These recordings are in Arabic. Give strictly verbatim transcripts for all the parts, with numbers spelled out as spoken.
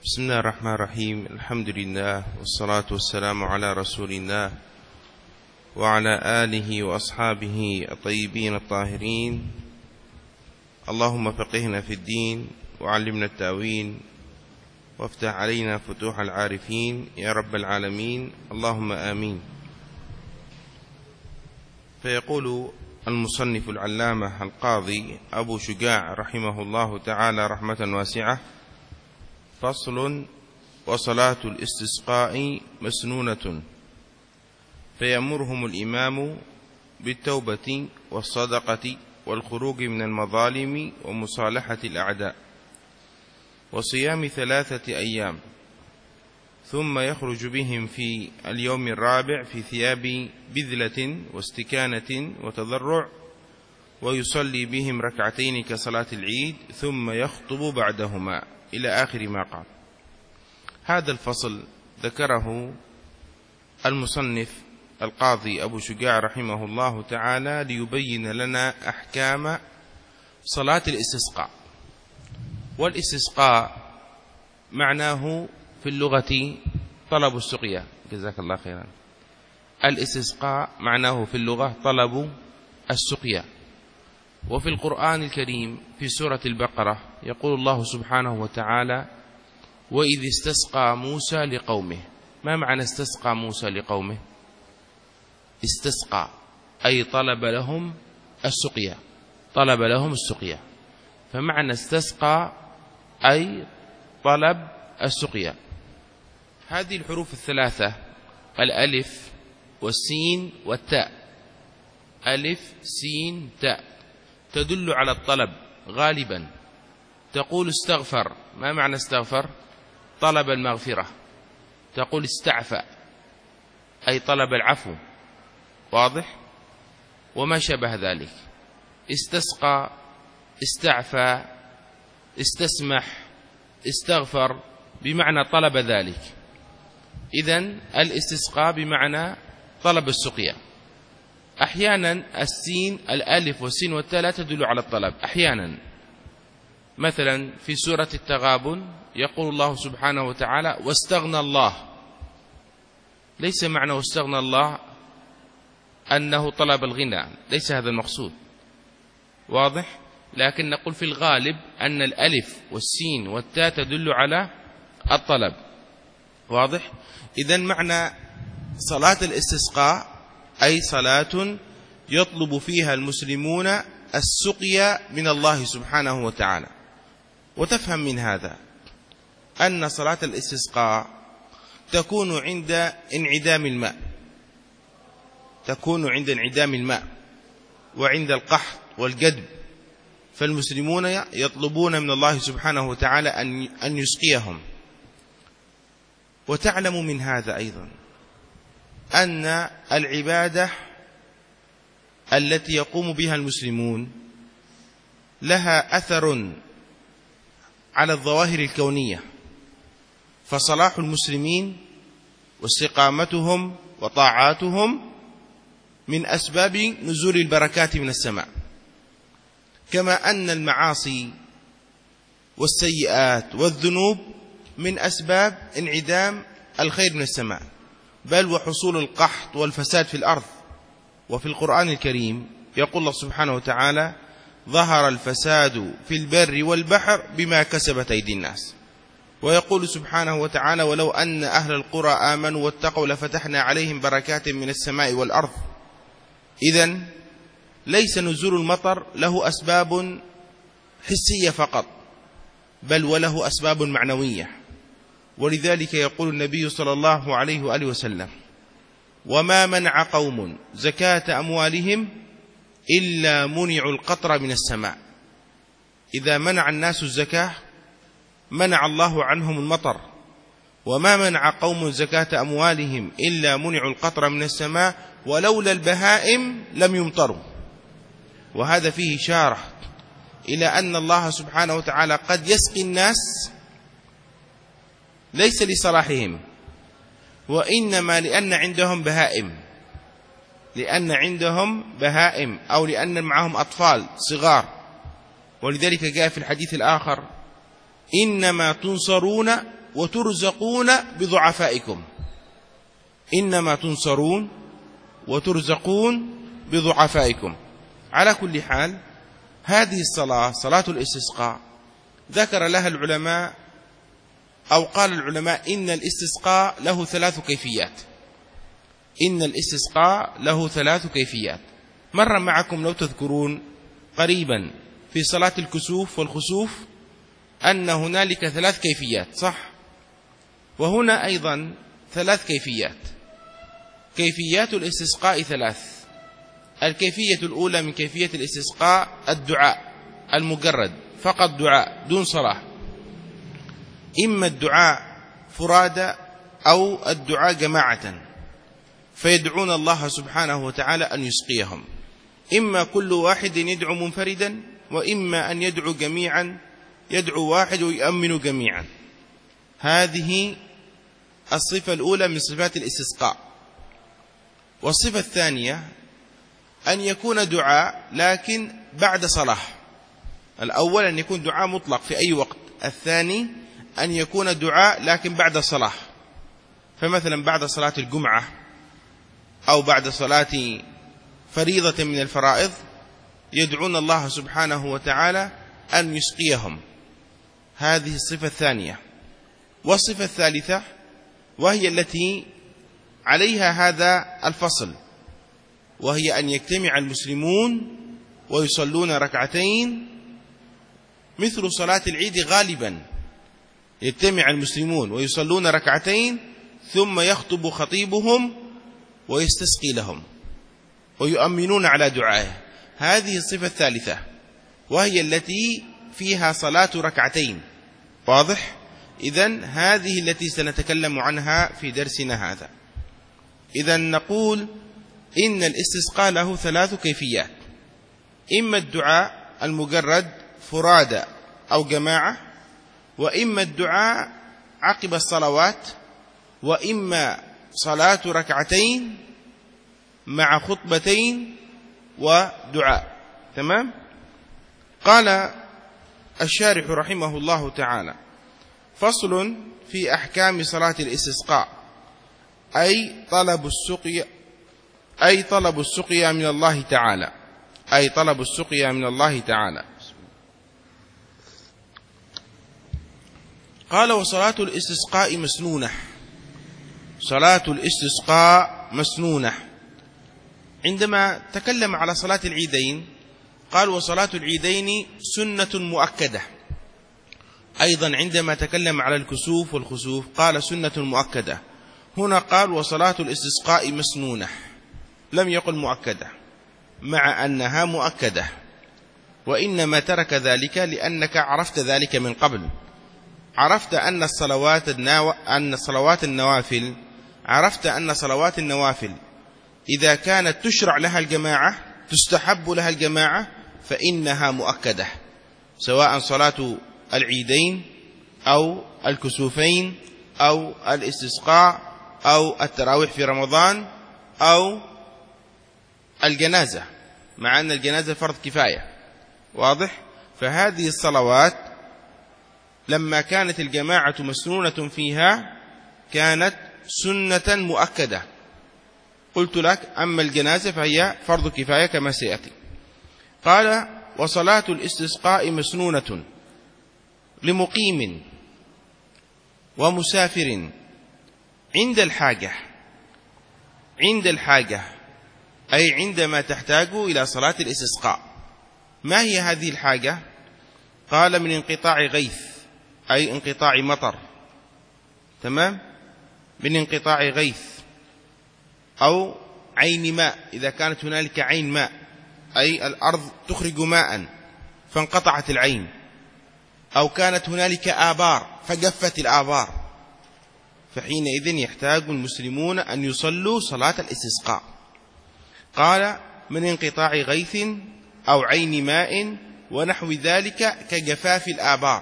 بسم الله الرحمن الرحيم. الحمد لله والصلاة والسلام على رسول الله وعلى آله وأصحابه الطيبين الطاهرين. اللهم فقهنا في الدين وعلمنا التأويل وافتح علينا فتوح العارفين يا رب العالمين، اللهم آمين. فيقول المصنف العلامة القاضي أبو شجاع رحمه الله تعالى رحمة واسعة: فصل: وصلاة الاستسقاء مسنونة، فيأمرهم الإمام بالتوبة والصدقة والخروج من المظالم ومصالحة الأعداء وصيام ثلاثة أيام، ثم يخرج بهم في اليوم الرابع في ثياب بذلة واستكانة وتضرع، ويصلي بهم ركعتين كصلاة العيد، ثم يخطب بعدهما، إلى آخر ما قال. هذا الفصل ذكره المصنف القاضي أبو شجاع رحمه الله تعالى ليبين لنا أحكام صلاة الاستسقاء. والاستسقاء معناه في اللغة طلب السقيا، جزاك الله خيرا. الاستسقاء معناه في اللغة طلب السقيا. وفي القرآن الكريم في سورة البقرة يقول الله سبحانه وتعالى: وإذ استسقى موسى لقومه. ما معنى استسقى موسى لقومه؟ استسقى أي طلب لهم السقيا، طلب لهم السقيا. فمعنى استسقى أي طلب السقيا. هذه الحروف الثلاثة الألف والسين والتاء، ألف سين تاء، تدل على الطلب غالبا. تقول استغفر، ما معنى استغفر؟ طلب المغفرة. تقول استعفى أي طلب العفو، واضح؟ وما شابه ذلك. استسقى، استعفى، استسمح، استغفر، بمعنى طلب ذلك. إذن الاستسقاء بمعنى طلب السقيا. أحيانا السين الألف والسين والتاء لا تدل على الطلب أحيانا. مثلا في سورة التغابن يقول الله سبحانه وتعالى: واستغنى الله. ليس معنى واستغنى الله أنه طلب الغنى، ليس هذا المقصود، واضح؟ لكن نقول في الغالب أن الألف والسين والتاء تدل على الطلب، واضح؟ إذن معنى صلاة الاستسقاء أي صلاة يطلب فيها المسلمون السقيا من الله سبحانه وتعالى. وتفهم من هذا أن صلاة الاستسقاء تكون عند انعدام الماء، تكون عند انعدام الماء وعند القحط والجدب، فالمسلمون يطلبون من الله سبحانه وتعالى أن يسقيهم. وتعلم من هذا أيضا أن العبادة التي يقوم بها المسلمون لها أثر على الظواهر الكونية، فصلاح المسلمين واستقامتهم وطاعاتهم من أسباب نزول البركات من السماء، كما أن المعاصي والسيئات والذنوب من أسباب انعدام الخير من السماء، بل وحصول القحط والفساد في الأرض. وفي القرآن الكريم يقول الله سبحانه وتعالى: ظهر الفساد في البر والبحر بما كسبت أيدي الناس. ويقول سبحانه وتعالى: ولو أن أهل القرى آمنوا واتقوا لفتحنا عليهم بركات من السماء والأرض. إذن ليس نزول المطر له أسباب حسية فقط، بل وله أسباب معنوية. ولذلك يقول النبي صلى الله عليه وآله وسلم: وما منع قوم زكاة أموالهم إلا منعوا القطر من السماء. إذا منع الناس الزكاة منع الله عنهم المطر. وما منع قوم زكاة أموالهم إلا منعوا القطر من السماء، ولولا البهائم لم يمطروا. وهذا فيه إشارة إلى أن الله سبحانه وتعالى قد يسقي الناس ليس لصلاحهم، وإنما لأن عندهم بهائم، لأن عندهم بهائم أو لأن معهم أطفال صغار. ولذلك جاء في الحديث الآخر: إنما تنصرون وترزقون بضعفائكم، إنما تنصرون وترزقون بضعفائكم. على كل حال هذه الصلاة صلاة الاستسقاء ذكر لها العلماء أو قال العلماء إن الاستسقاء له ثلاث كيفيات. إن الاستسقاء له ثلاث كيفيات. مر معكم لو تذكرون قريبا في صلاة الكسوف والخسوف أن هنالك ثلاث كيفيات، صح؟ وهنا أيضا ثلاث كيفيات. كيفيات الاستسقاء ثلاث. الكيفية الأولى من كيفية الاستسقاء الدعاء المجرد، فقط دعاء دون صلاة، إما الدعاء فرادى أو الدعاء جماعة، فيدعون الله سبحانه وتعالى أن يسقيهم، إما كل واحد يدعو منفردا، وإما أن يدعو جميعا، يدعو واحد ويؤمن جميعا. هذه الصفة الأولى من صفات الاستسقاء. والصفة الثانية أن يكون دعاء لكن بعد صلاة. الأول أن يكون دعاء مطلق في أي وقت، الثاني أن يكون دعاء لكن بعد صلاة. فمثلا بعد صلاة الجمعة أو بعد صلاة فريضة من الفرائض يدعون الله سبحانه وتعالى أن يسقيهم. هذه الصفة الثانية. والصفة الثالثة وهي التي عليها هذا الفصل، وهي أن يجتمع المسلمون ويصلون ركعتين مثل صلاة العيد. غالبا يجتمع المسلمون ويصلون ركعتين ثم يخطب خطيبهم ويستسقي لهم ويؤمنون على دعائه. هذه الصفة الثالثة وهي التي فيها صلاة ركعتين. واضح؟ إذن هذه التي سنتكلم عنها في درسنا هذا. إذن نقول إن الاستسقاء له ثلاث كيفيات: إما الدعاء المجرد فرادى أو جماعة، وإما الدعاء عقب الصلوات، وإما صلاة ركعتين مع خطبتين ودعاء. تمام؟ قال الشارح رحمه الله تعالى: فصل في أحكام صلاة الاستسقاء، أي طلب السقيا أي طلب السقيا من الله تعالى أي طلب السقيا من الله تعالى. قال: وصلاة الاستسقاء مسنونة. صلاة الاستسقاء مسنونة. عندما تكلم على صلاة العيدين قال: وصلاة العيدين سنة مؤكدة. أيضا عندما تكلم على الكسوف والخسوف قال سنة مؤكدة. هنا قال: وصلاة الاستسقاء مسنونة، لم يقل مؤكدة، مع أنها مؤكدة، وإنما ترك ذلك لأنك عرفت ذلك من قبل. عرفت أن الصلوات النو... أن صلوات النوافل عرفت أن صلوات النوافل إذا كانت تشرع لها الجماعة، تستحب لها الجماعة، فإنها مؤكدة، سواء صلاة العيدين أو الكسوفين أو الاستسقاء أو التراويح في رمضان أو الجنازة، مع أن الجنازة فرض كفاية. واضح؟ فهذه الصلوات لما كانت الجماعة مسنونة فيها كانت سنة مؤكدة. قلت لك أما الجنازة فهي فرض كفاية كما سيأتي. قال: وصلاة الاستسقاء مسنونة لمقيم ومسافر عند الحاجة. عند الحاجة أي عندما تحتاج إلى صلاة الاستسقاء. ما هي هذه الحاجة؟ قال: من انقطاع غيث، أي انقطاع مطر. تمام؟ من انقطاع غيث أو عين ماء، إذا كانت هنالك عين ماء أي الأرض تخرج ماء فانقطعت العين، أو كانت هنالك آبار فجفت الآبار، فحينئذ يحتاج المسلمون أن يصلوا صلاة الاستسقاء. قال: من انقطاع غيث أو عين ماء ونحو ذلك كجفاف الآبار.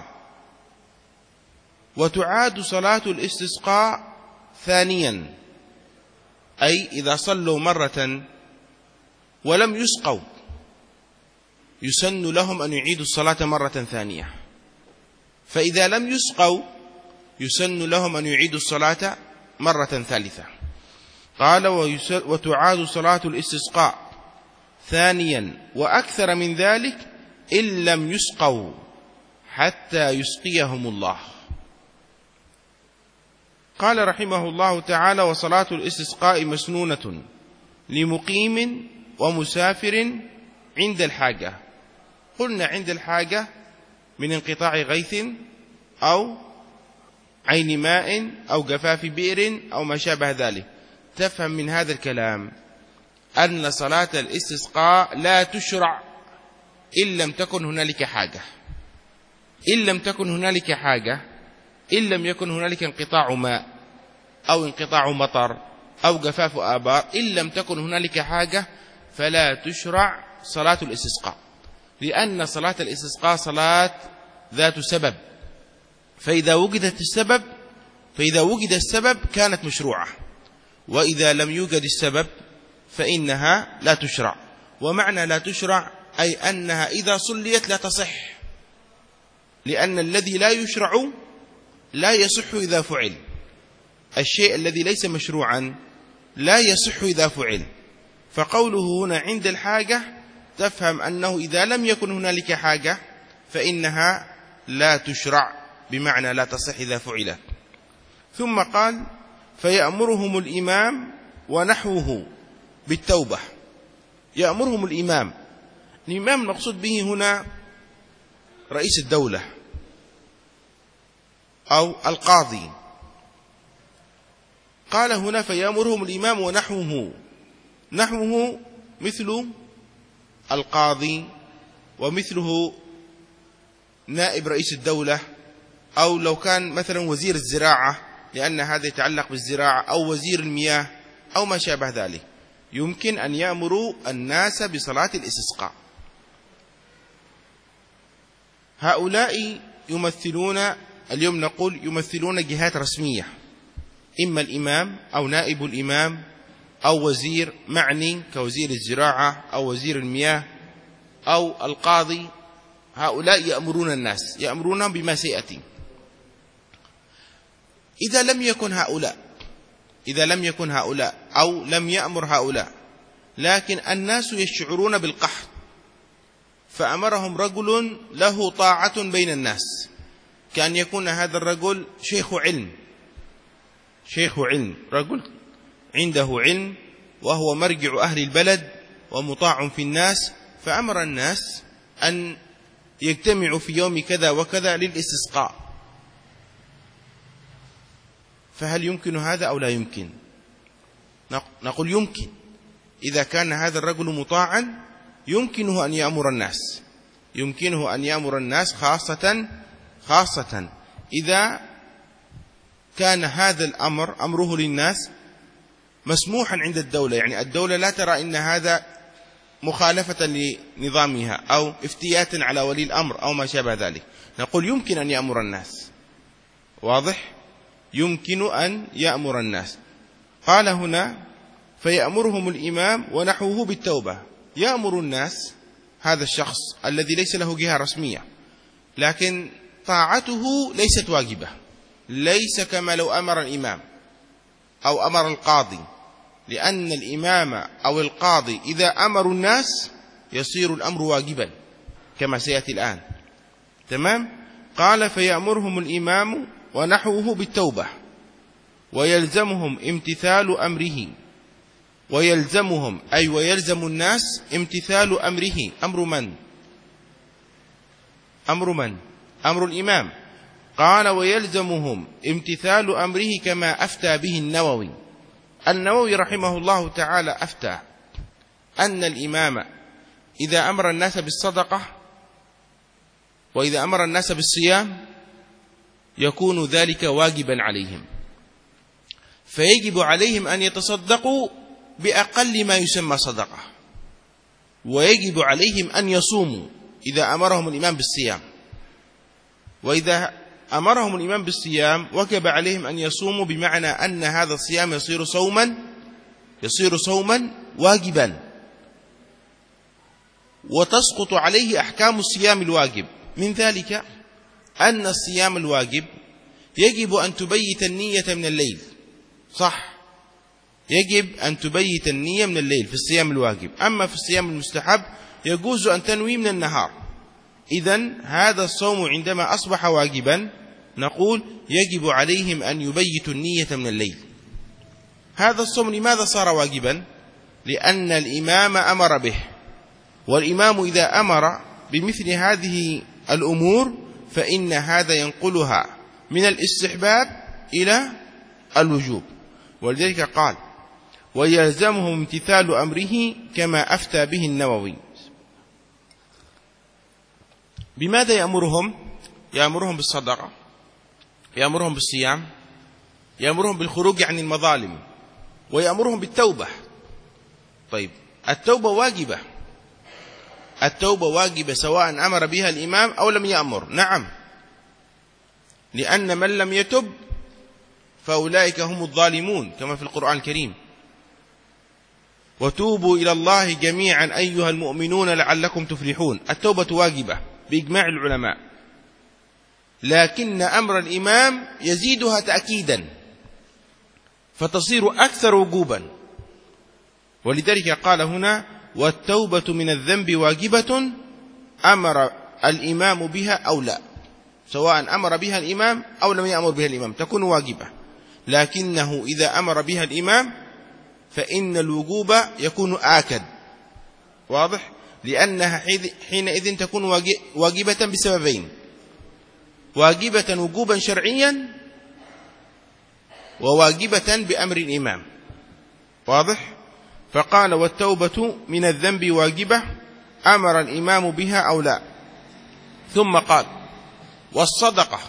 وتعاد صلاة الاستسقاء ثانيا، أي إذا صلوا مرة ولم يسقوا يسن لهم أن يعيدوا الصلاة مرة ثانية. فإذا لم يسقوا يسن لهم أن يعيدوا الصلاة مرة ثالثة. قال وتعاد صلاة الاستسقاء ثانيا وأكثر من ذلك إن لم يسقوا حتى يسقيهم الله. قال رحمه الله تعالى وصلاة الاستسقاء مسنونة لمقيم ومسافر عند الحاجة. قلنا عند الحاجة من انقطاع غيث أو عين ماء أو جفاف بئر أو ما شابه ذلك. تفهم من هذا الكلام أن صلاة الاستسقاء لا تشرع إن لم تكن هنالك حاجة، إن لم تكن هنالك حاجة، إن لم يكن هنالك انقطاع ماء أو انقطاع مطر أو جفاف آبار، إن لم تكن هنالك حاجة فلا تشرع صلاة الاستسقاء، لأن صلاة الاستسقاء صلاة ذات سبب، فإذا وجدت السبب فإذا وجد السبب كانت مشروعة، وإذا لم يوجد السبب فإنها لا تشرع. ومعنى لا تشرع أي أنها إذا صليت لا تصح، لأن الذي لا يشرع لا يصح إذا فعل. الشيء الذي ليس مشروعا لا يصح إذا فعل. فقوله هنا عند الحاجة تفهم أنه إذا لم يكن هنالك حاجة فإنها لا تشرع، بمعنى لا تصح إذا فعلت. ثم قال فيأمرهم الإمام ونحوه بالتوبة. يأمرهم الإمام، الإمام المقصود به هنا رئيس الدولة أو القاضي. قال هنا فيأمرهم الإمام ونحوه، نحوه مثل القاضي ومثله نائب رئيس الدولة، أو لو كان مثلا وزير الزراعة لأن هذا يتعلق بالزراعة، أو وزير المياه أو ما شابه ذلك، يمكن أن يأمروا الناس بصلاة الاستسقاء. هؤلاء يمثلون، اليوم نقول يمثلون جهات رسمية، إما الإمام أو نائب الإمام أو وزير معني كوزير الزراعة أو وزير المياه أو القاضي. هؤلاء يأمرون الناس، يأمرونهم بما سيأتي. إذا لم يكن هؤلاء إذا لم يكن هؤلاء أو لم يأمر هؤلاء، لكن الناس يشعرون بالقحط، فأمرهم رجل له طاعة بين الناس، كأن يكون هذا الرجل شيخ علم شيخ علم رجل عنده علم وهو مرجع أهل البلد ومطاع في الناس، فأمر الناس أن يجتمعوا في يوم كذا وكذا للاستسقاء. فهل يمكن هذا أو لا يمكن؟ نقول يمكن. إذا كان هذا الرجل مطاعا يمكنه أن يأمر الناس، يمكنه أن يأمر الناس خاصة خاصة إذا كان هذا الأمر أمره للناس مسموحا عند الدولة، يعني الدولة لا ترى إن هذا مخالفة لنظامها أو افتيات على ولي الأمر أو ما شابه ذلك. نقول يمكن أن يأمر الناس. واضح؟ يمكن أن يأمر الناس. قال هنا فيأمرهم الإمام ونحوه بالتوبة. يأمر الناس هذا الشخص الذي ليس له جهة رسمية، لكن طاعته ليست واجبة، ليس كما لو أمر الإمام أو أمر القاضي، لأن الإمام أو القاضي إذا أمروا الناس يصير الأمر واجبا كما سيأتي الآن. تمام؟ قال فيأمرهم الإمام ونحوه بالتوبة ويلزمهم امتثال أمره، ويلزمهم أي ويلزم الناس امتثال أمره. أمر من؟ أمر من؟ أمر الإمام. قال ويلزمهم امتثال أمره كما أفتى به النووي. النووي رحمه الله تعالى أفتى أن الإمام إذا أمر الناس بالصدقة وإذا أمر الناس بالصيام يكون ذلك واجبا عليهم، فيجب عليهم أن يتصدقوا بأقل ما يسمى صدقة، ويجب عليهم أن يصوموا إذا أمرهم الإمام بالصيام، وإذا أمرهم الإمام بالصيام وجب عليهم أن يصوموا، بمعنى أن هذا الصيام يصير صوما يصير صوما واجبا، وتسقط عليه أحكام الصيام الواجب. من ذلك أن الصيام الواجب يجب أن تبيت النية من الليل، صح، يجب أن تبيت النية من الليل في الصيام الواجب. أما في الصيام المستحب يجوز أن تنوي من النهار. إذن هذا الصوم عندما أصبح واجبا نقول يجب عليهم أن يبيتوا النية من الليل. هذا الصوم لماذا صار واجبا؟ لأن الإمام أمر به، والإمام إذا أمر بمثل هذه الأمور فإن هذا ينقلها من الاستحباب إلى الوجوب. ولذلك قال ويلزمهم امتثال أمره كما أفتى به النووي. بماذا يأمرهم؟ يأمرهم بالصدقة، يأمرهم بالصيام، يأمرهم بالخروج عن المظالم، ويأمرهم بالتوبة. طيب التوبة واجبة، التوبة واجبة سواء أمر بها الإمام أو لم يأمر. نعم، لأن من لم يتب فأولئك هم الظالمون كما في القرآن الكريم. وتوبوا إلى الله جميعا أيها المؤمنون لعلكم تفلحون. التوبة واجبة بإجماع العلماء، لكن أمر الإمام يزيدها تأكيدا فتصير أكثر وجوبا. ولذلك قال هنا والتوبة من الذنب واجبة أمر الإمام بها أو لا، سواء أمر بها الإمام أو لم يأمر بها الإمام تكون واجبة، لكنه إذا أمر بها الإمام فإن الوجوب يكون آكد، واضح؟ لأنها حينئذ تكون واجبة بسببين: واجبة وجوبا شرعيا، وواجبة بأمر الإمام، واضح؟ فقال والتوبة من الذنب واجبة أمر الإمام بها أو لا. ثم قال والصدقة،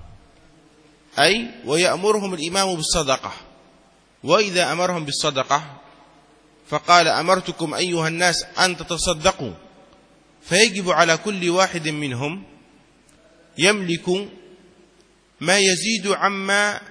أي ويأمرهم الإمام بالصدقة. وإذا أمرهم بالصدقة فقال أمرتكم أيها الناس أن تتصدقوا، فيجب على كل واحد منهم يملك ما يزيد عما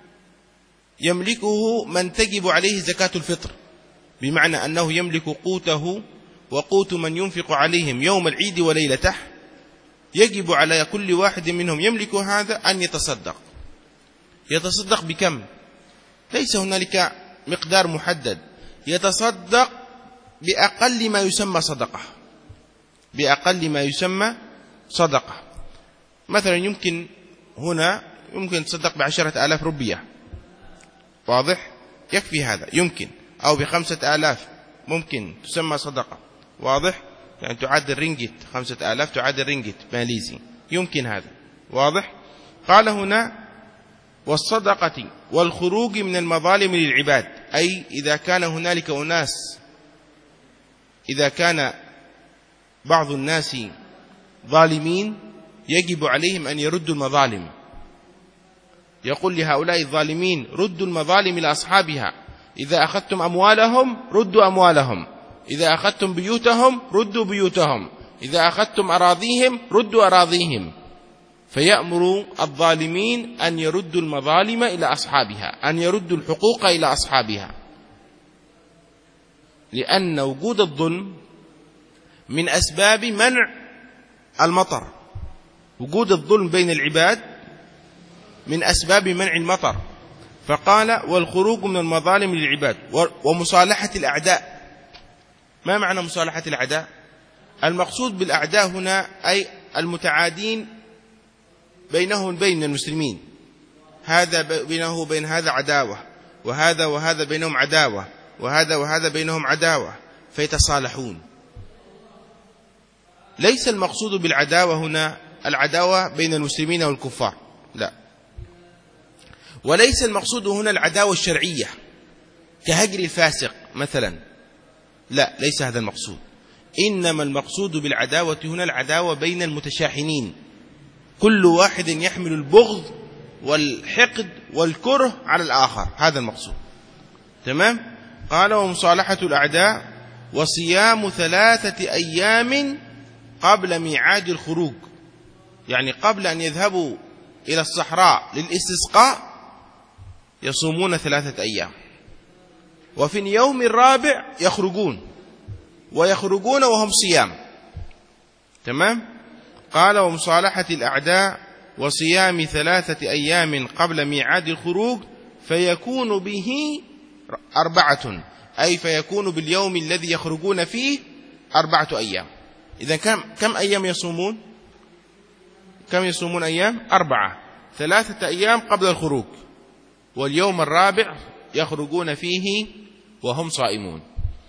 يملكه من تجب عليه زكاة الفطر، بمعنى أنه يملك قوته وقوت من ينفق عليهم يوم العيد وليلته. يجب على كل واحد منهم يملك هذا أن يتصدق. يتصدق بكم؟ ليس هنالك مقدار محدد، يتصدق بأقل ما يسمى صدقة، بأقل ما يسمى صدقة. مثلا يمكن هنا يمكن تصدق بعشرة آلاف ربية، واضح؟ يكفي هذا يمكن، أو بخمسة آلاف ممكن تسمى صدقة، واضح؟ يعني تعادل رينجت، خمسة آلاف تعادل رينجت ماليزي، يمكن هذا، واضح؟ قال هنا والصدقة والخروج من المظالم للعباد، أي إذا كان هنالك أناس، إذا كان بعض الناس ظالمين يجب عليهم أن يردوا المظالم. يقول لهؤلاء الظالمين ردوا المظالم لأصحابها، إذا أخذتم أموالهم ردوا أموالهم، إذا أخذتم بيوتهم ردوا بيوتهم، إذا أخذتم أراضيهم ردوا أراضيهم. فيأمر الظالمين أن يردوا المظالم إلى أصحابها، أن يردوا الحقوق إلى أصحابها، لأن وجود الظلم من أسباب منع المطر. وجود الظلم بين العباد من أسباب منع المطر. فقال والخروج من المظالم للعباد ومصالحة الأعداء. ما معنى مصالحة الأعداء؟ المقصود بالأعداء هنا أي المتعادين بينهم وبين المسلمين، هذا بينه وبين هذا عداوة، وهذا وهذا بينهم عداوة، وهذا وهذا بينهم عداوة، فيتصالحون. ليس المقصود بالعداوة هنا العداوة بين المسلمين والكفار، لا. وليس المقصود هنا العداوة الشرعية كهجر الفاسق مثلا، لا، ليس هذا المقصود. إنما المقصود بالعداوة هنا العداوة بين المتشاحنين، كل واحد يحمل البغض والحقد والكره على الآخر، هذا المقصود. تمام؟ قال ومصالحة الأعداء وصيام ثلاثة أيام قبل ميعاد الخروج، يعني قبل أن يذهبوا إلى الصحراء للاستسقاء يصومون ثلاثة أيام، وفي اليوم الرابع يخرجون، ويخرجون وهم صيام. تمام؟ قال ومصالحة الأعداء وصيام ثلاثة أيام قبل ميعاد الخروج فيكون به أربعة، أي فيكون باليوم الذي يخرجون فيه أربعة أيام. إذن كم, كم أيام يصومون؟ كم يصومون أيام؟ أربعة. ثلاثة أيام قبل الخروج، واليوم الرابع يخرجون فيه وهم صائمون.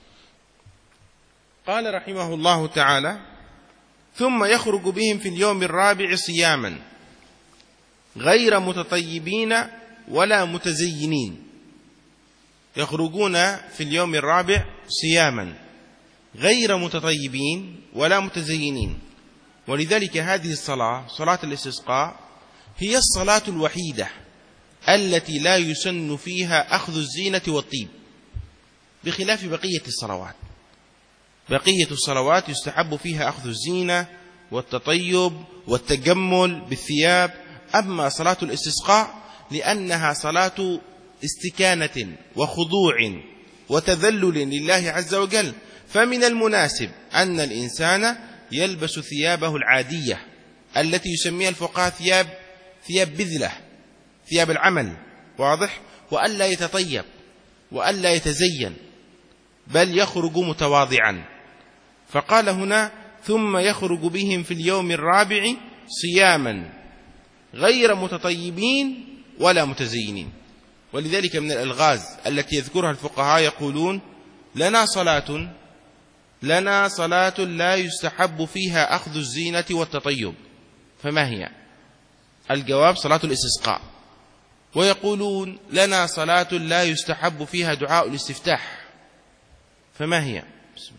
قال رحمه الله تعالى: ثم يخرج بهم في اليوم الرابع صياما غير متطيبين ولا متزينين. يخرجون في اليوم الرابع صياما غير متطيبين ولا متزينين. ولذلك هذه الصلاة، صلاة الاستسقاء، هي الصلاة الوحيدة التي لا يسن فيها أخذ الزينة والطيب، بخلاف بقية الصلوات. بقية الصلوات يستحب فيها أخذ الزينة والتطيب والتجمل بالثياب. أما صلاة الاستسقاء لأنها صلاة استكانة وخضوع وتذلل لله عز وجل، فمن المناسب أن الإنسان يلبس ثيابه العادية التي يسميها الفقهاء ثياب ثياب بذلة، ثياب العمل، واضح، وألا يتطيب وألا يتزين، بل يخرج متواضعا. فقال هنا: ثم يخرج بهم في اليوم الرابع صياما غير متطيبين ولا متزينين. ولذلك من الألغاز التي يذكرها الفقهاء يقولون: لنا صلاة لنا صلاة لا يستحب فيها أخذ الزينة والتطيب، فما هي؟ الجواب: صلاة الاستسقاء. ويقولون: لنا صلاة لا يستحب فيها دعاء الاستفتاح، فما هي؟ بسم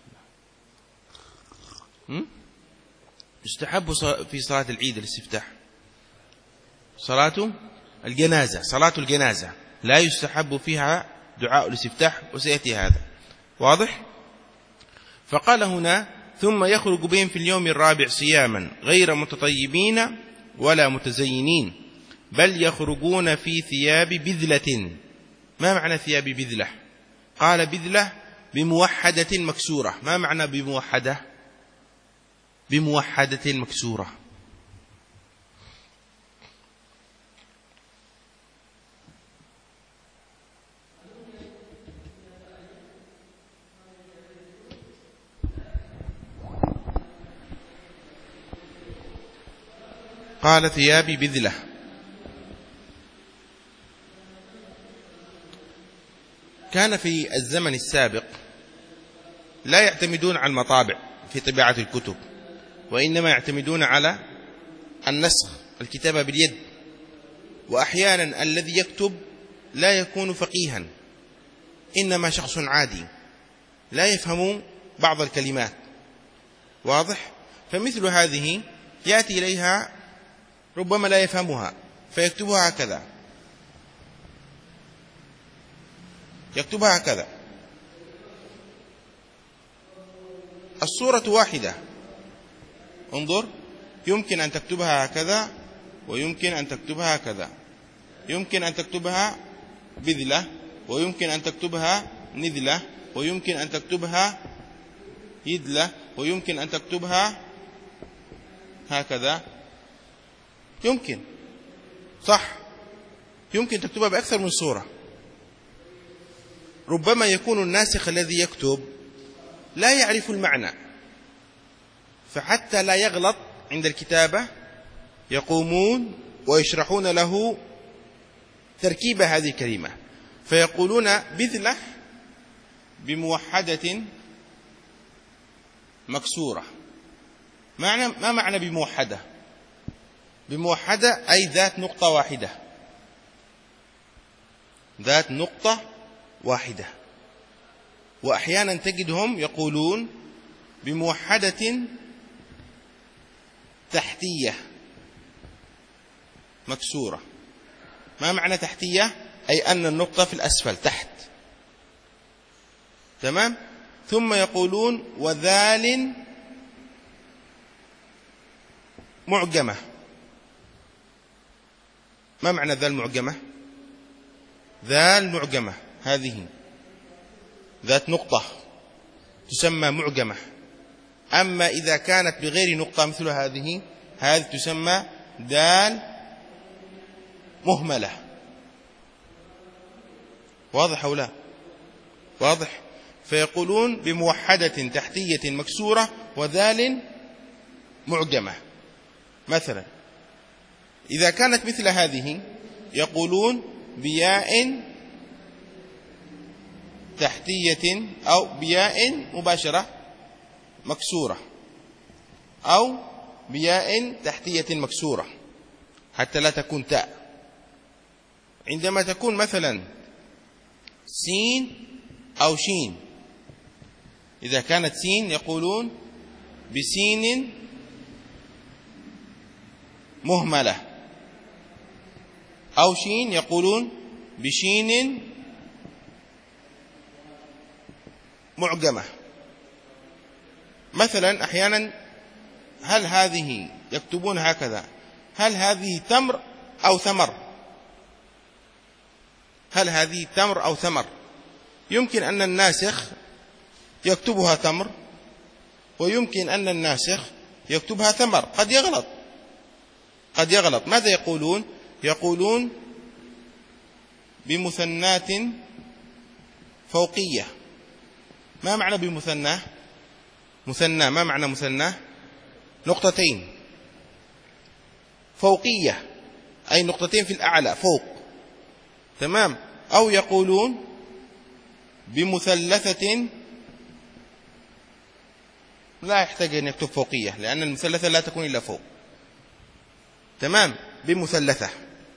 الله. يستحب في صلاة العيد الاستفتاح. صلاة الجنازة، صلاة الجنازة لا يستحب فيها دعاء الاستفتاح، وسيأتي هذا، واضح. فقال هنا: ثم يخرج بهم في اليوم الرابع صياما غير متطيبين ولا متزينين، بل يخرجون في ثياب بذلة. ما معنى ثياب بذلة؟ قال: بذلة بموحدة مكسورة. ما معنى بموحدة؟ بموحدة مكسورة. قال: ثياب بذلة. كان في الزمن السابق لا يعتمدون على المطابع في طباعة الكتب، وإنما يعتمدون على النسخ، الكتابة باليد. وأحيانا الذي يكتب لا يكون فقيها، إنما شخص عادي لا يفهم بعض الكلمات، واضح. فمثل هذه يأتي إليها ربما لا يفهمها فيكتبها هكذا، يكتبها هكذا. الصورة واحدة، انظر، يمكن أن تكتبها هكذا ويمكن أن تكتبها هكذا، يمكن أن تكتبها بذلة ويمكن أن تكتبها نذلة ويمكن أن تكتبها يدلة ويمكن أن تكتبها هكذا، يمكن، صح، يمكن تكتبها بأكثر من صورة. ربما يكون الناسخ الذي يكتب لا يعرف المعنى، فحتى لا يغلط عند الكتابة يقومون ويشرحون له تركيب هذه الكلمة، فيقولون بذلة بموحدة مكسورة. معنى ما معنى بموحدة؟ بموحدة أي ذات نقطة واحدة، ذات نقطة واحدة. وأحيانا تجدهم يقولون بموحدة تحتية مكسورة. ما معنى تحتية؟ أي أن النقطة في الأسفل تحت، تمام. ثم يقولون وذال معجمة. ما معنى ذال معجمة؟ ذال معجمة هذه ذات نقطة تسمى معجمة. أما إذا كانت بغير نقطة مثل هذه، هذه تسمى دال مهملة. واضح أو لا؟ واضح. فيقولون بموحدة تحتية مكسورة وذال معجمة. مثلا إذا كانت مثل هذه يقولون بياء تحتية أو بياء مباشرة مكسورة أو بياء تحتية مكسورة حتى لا تكون تاء. عندما تكون مثلا سين أو شين، إذا كانت سين يقولون بسين مهملة، أو شين يقولون بشين معجمة. مثلا أحيانا هل هذه يكتبون هكذا، هل هذه تمر أو ثمر؟ هل هذه تمر أو ثمر؟ يمكن أن الناسخ يكتبها تمر، ويمكن أن الناسخ يكتبها ثمر. قد يغلط قد يغلط ماذا يقولون؟ يقولون بمثنات فوقية. ما معنى بمثنى؟ مثنى ما معنى مثنى؟ نقطتين. فوقية أي نقطتين في الأعلى فوق. تمام. أو يقولون بمثلثة، لا يحتاج أن يكتب فوقية لأن المثلثة لا تكون إلا فوق. تمام. بمثلثة.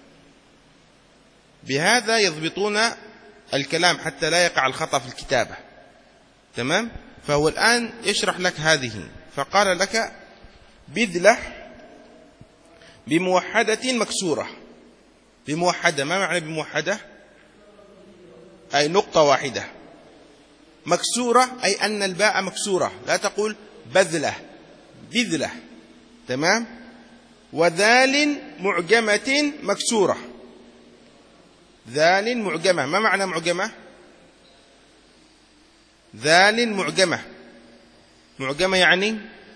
بهذا يضبطون الكلام حتى لا يقع الخطأ في الكتابة. تمام. فهو الآن يشرح لك هذه، فقال لك بذلة بموحدة مكسورة. بموحدة ما معنى بموحدة؟ أي نقطة واحدة. مكسورة أي أن الباء مكسورة، لا تقول بذلة، بذلة. تمام. وذال معجمة مكسورة. ذال معجمة ما معنى معجمة؟ ذال معجمة. معجمة يعني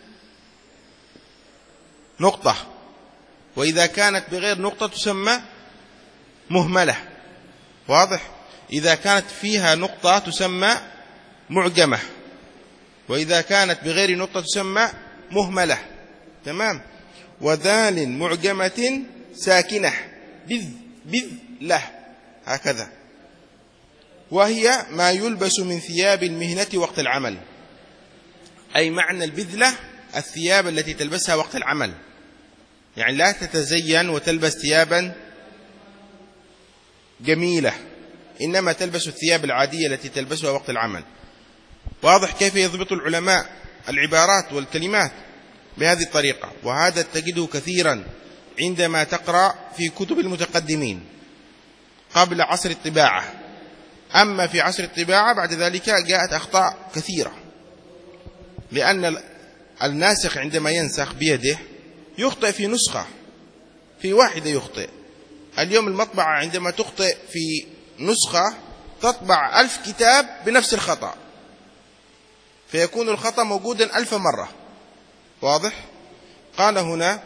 نقطة، وإذا كانت بغير نقطة تسمى مهملة. واضح. إذا كانت فيها نقطة تسمى معجمة، وإذا كانت بغير نقطة تسمى مهملة. تمام. وذال معجمة ساكنة بذ بذ له هكذا، وهي ما يلبس من ثياب المهنة وقت العمل. أي معنى البذلة الثياب التي تلبسها وقت العمل، يعني لا تتزين وتلبس ثيابا جميلة، إنما تلبس الثياب العادية التي تلبسها وقت العمل. واضح كيف يضبط العلماء العبارات والكلمات بهذه الطريقة. وهذا تجده كثيرا عندما تقرأ في كتب المتقدمين قبل عصر الطباعة. أما في عصر الطباعة بعد ذلك جاءت أخطاء كثيرة، لأن الناسخ عندما ينسخ بيده يخطئ في نسخة، في واحدة يخطئ. اليوم المطبعة عندما تخطئ في نسخة تطبع ألف كتاب بنفس الخطأ، فيكون الخطأ موجودا ألف مرة. واضح. قال هنا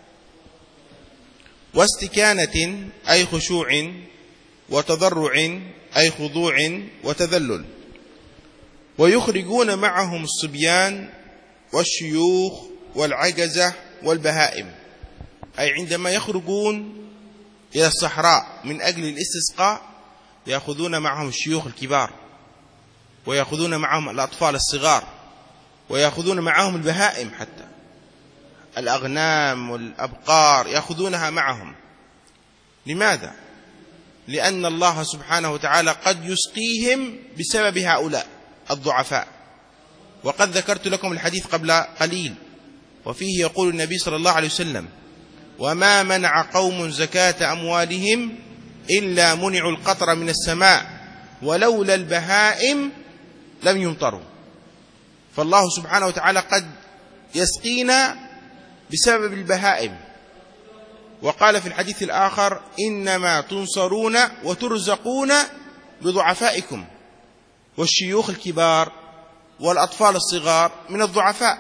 واستكانة أي خشوع، وتضرع أي خضوع وتذلل. ويخرجون معهم الصبيان والشيوخ والعجزة والبهائم، أي عندما يخرجون إلى الصحراء من أجل الاستسقاء يأخذون معهم الشيوخ الكبار، ويأخذون معهم الأطفال الصغار، ويأخذون معهم البهائم، حتى الأغنام والأبقار يأخذونها معهم. لماذا؟ لأن الله سبحانه وتعالى قد يسقيهم بسبب هؤلاء الضعفاء. وقد ذكرت لكم الحديث قبل قليل، وفيه يقول النبي صلى الله عليه وسلم: وما منع قوم زكاة أموالهم إلا منعوا القطر من السماء ولولا البهائم لم يمطروا. فالله سبحانه وتعالى قد يسقينا بسبب البهائم. وقال في الحديث الآخر: إنما تنصرون وترزقون بضعفائكم، والشيوخ الكبار والأطفال الصغار من الضعفاء.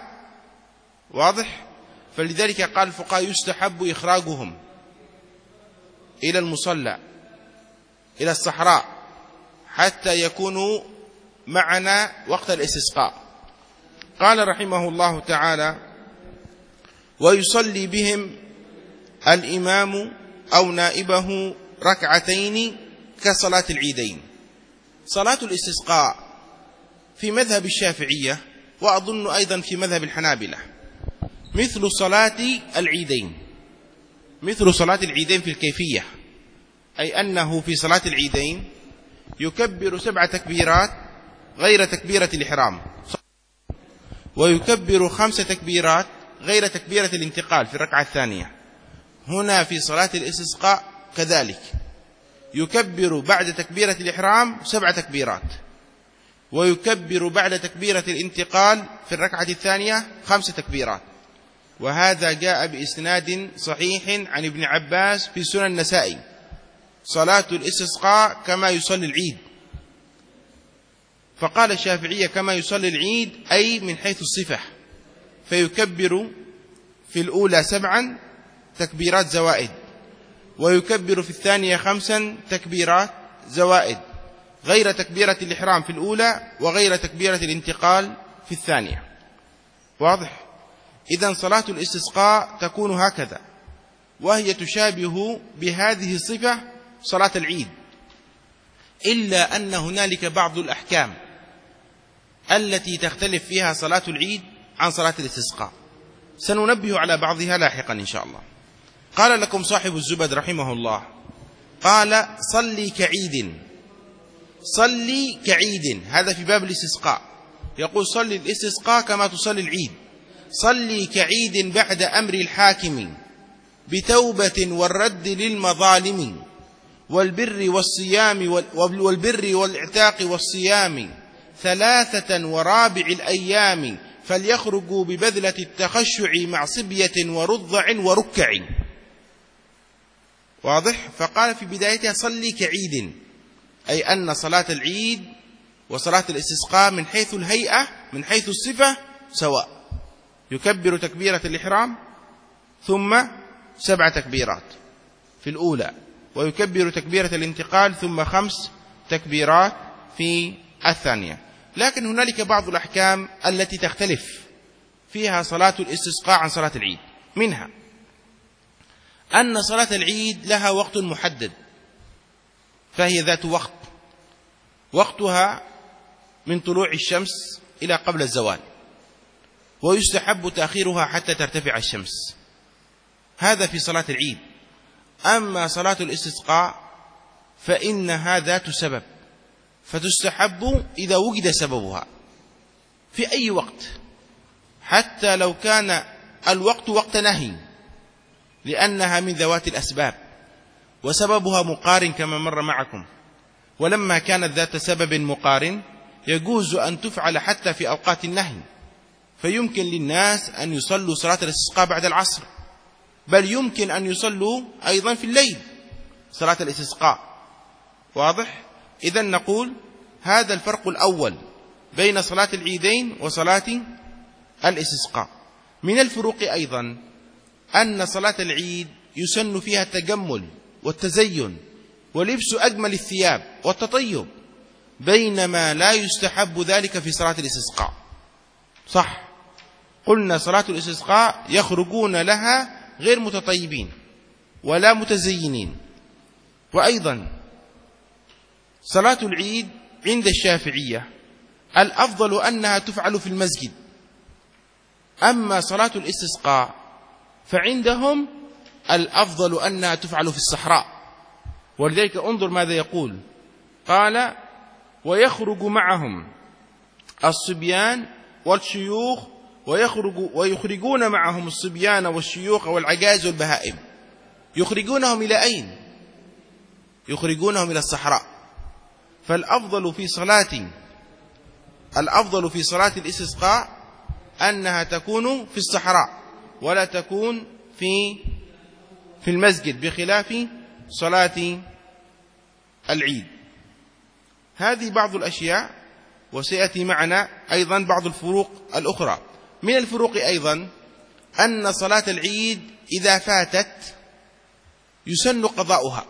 واضح؟ فلذلك قال الفقهاء: يستحب إخراجهم إلى المصلى إلى الصحراء حتى يكونوا معنا وقت الاستسقاء. قال رحمه الله تعالى: ويصلي بهم الإمام أو نائبه ركعتين كصلاة العيدين. صلاة الاستسقاء في مذهب الشافعية وأظن أيضا في مذهب الحنابلة مثل صلاة العيدين، مثل صلاة العيدين في الكيفية، أي أنه في صلاة العيدين يكبر سبع تكبيرات غير تكبيرة الإحرام، ويكبر خمس تكبيرات غير تكبيرة الانتقال في الركعة الثانية. هنا في صلاة الاستسقاء كذلك يكبر بعد تكبيرة الإحرام سبع تكبيرات، ويكبر بعد تكبيرة الانتقال في الركعة الثانية خمس تكبيرات. وهذا جاء بإسناد صحيح عن ابن عباس في سنن النسائي: صلاة الاستسقاء كما يصلي العيد. فقال الشافعية كما يصلي العيد أي من حيث الصفة، فيكبر في الأولى سبعا تكبيرات زوائد، ويكبر في الثانية خمسا تكبيرات زوائد غير تكبيرة الإحرام في الأولى وغير تكبيرة الانتقال في الثانية. واضح؟ إذن صلاة الاستسقاء تكون هكذا، وهي تشابه بهذه الصفة صلاة العيد، إلا أن هنالك بعض الأحكام التي تختلف فيها صلاة العيد عن صلاة الاستسقاء، سننبه على بعضها لاحقا إن شاء الله. قال لكم صاحب الزبد رحمه الله، قال: صلي كعيد. صلي كعيد، هذا في باب الاستسقاء، يقول صلي الاستسقاء كما تصلي العيد. صلي كعيد بعد أمر الحاكم بتوبة والرد للمظالم والبر والصيام والبر والإعتاق والصيام ثلاثة ورابع الأيام فليخرجوا ببذلة التخشع مع صبية ورضع وركع. واضح؟ فقال في بدايتها صلي كعيد، أي أن صلاة العيد وصلاة الاستسقاء من حيث الهيئة من حيث الصفة سواء، يكبر تكبيرة الإحرام ثم سبع تكبيرات في الأولى، ويكبر تكبيرة الانتقال ثم خمس تكبيرات في الثانية. لكن هنالك بعض الأحكام التي تختلف فيها صلاة الاستسقاء عن صلاة العيد، منها أن صلاة العيد لها وقت محدد، فهي ذات وقت، وقتها من طلوع الشمس إلى قبل الزوال، ويستحب تأخيرها حتى ترتفع الشمس. هذا في صلاة العيد. أما صلاة الاستسقاء فإنها ذات سبب، فتستحب إذا وجد سببها في أي وقت، حتى لو كان الوقت وقت نهي، لأنها من ذوات الأسباب وسببها مقارن كما مر معكم. ولما كانت ذات سبب مقارن يجوز أن تفعل حتى في أوقات النهي، فيمكن للناس أن يصلوا صلاة الاستسقاء بعد العصر، بل يمكن أن يصلوا أيضا في الليل صلاة الاستسقاء. واضح؟ إذن نقول هذا الفرق الأول بين صلاة العيدين وصلاة الاستسقاء. من الفروق أيضا أن صلاة العيد يسن فيها التجمل والتزين ولبس أجمل الثياب والتطيب، بينما لا يستحب ذلك في صلاة الاستسقاء. صح، قلنا صلاة الاستسقاء يخرجون لها غير متطيبين ولا متزينين. وأيضا صلاة العيد عند الشافعية الأفضل أنها تفعل في المسجد، أما صلاة الاستسقاء فعندهم الأفضل أنها تفعل في الصحراء. ولذلك انظر ماذا يقول، قال: ويخرج معهم الصبيان والشيوخ ويخرج ويخرجون معهم الصبيان والشيوخ والعجائز والبهائم. يخرجونهم إلى أين؟ يخرجونهم إلى الصحراء. فالأفضل في صلاة الأفضل في صلاة الاستسقاء أنها تكون في الصحراء ولا تكون في في المسجد، بخلاف صلاة العيد. هذه بعض الأشياء، وسيأتي معنا أيضا بعض الفروق الأخرى. من الفروق أيضا أن صلاة العيد إذا فاتت يسن قضاؤها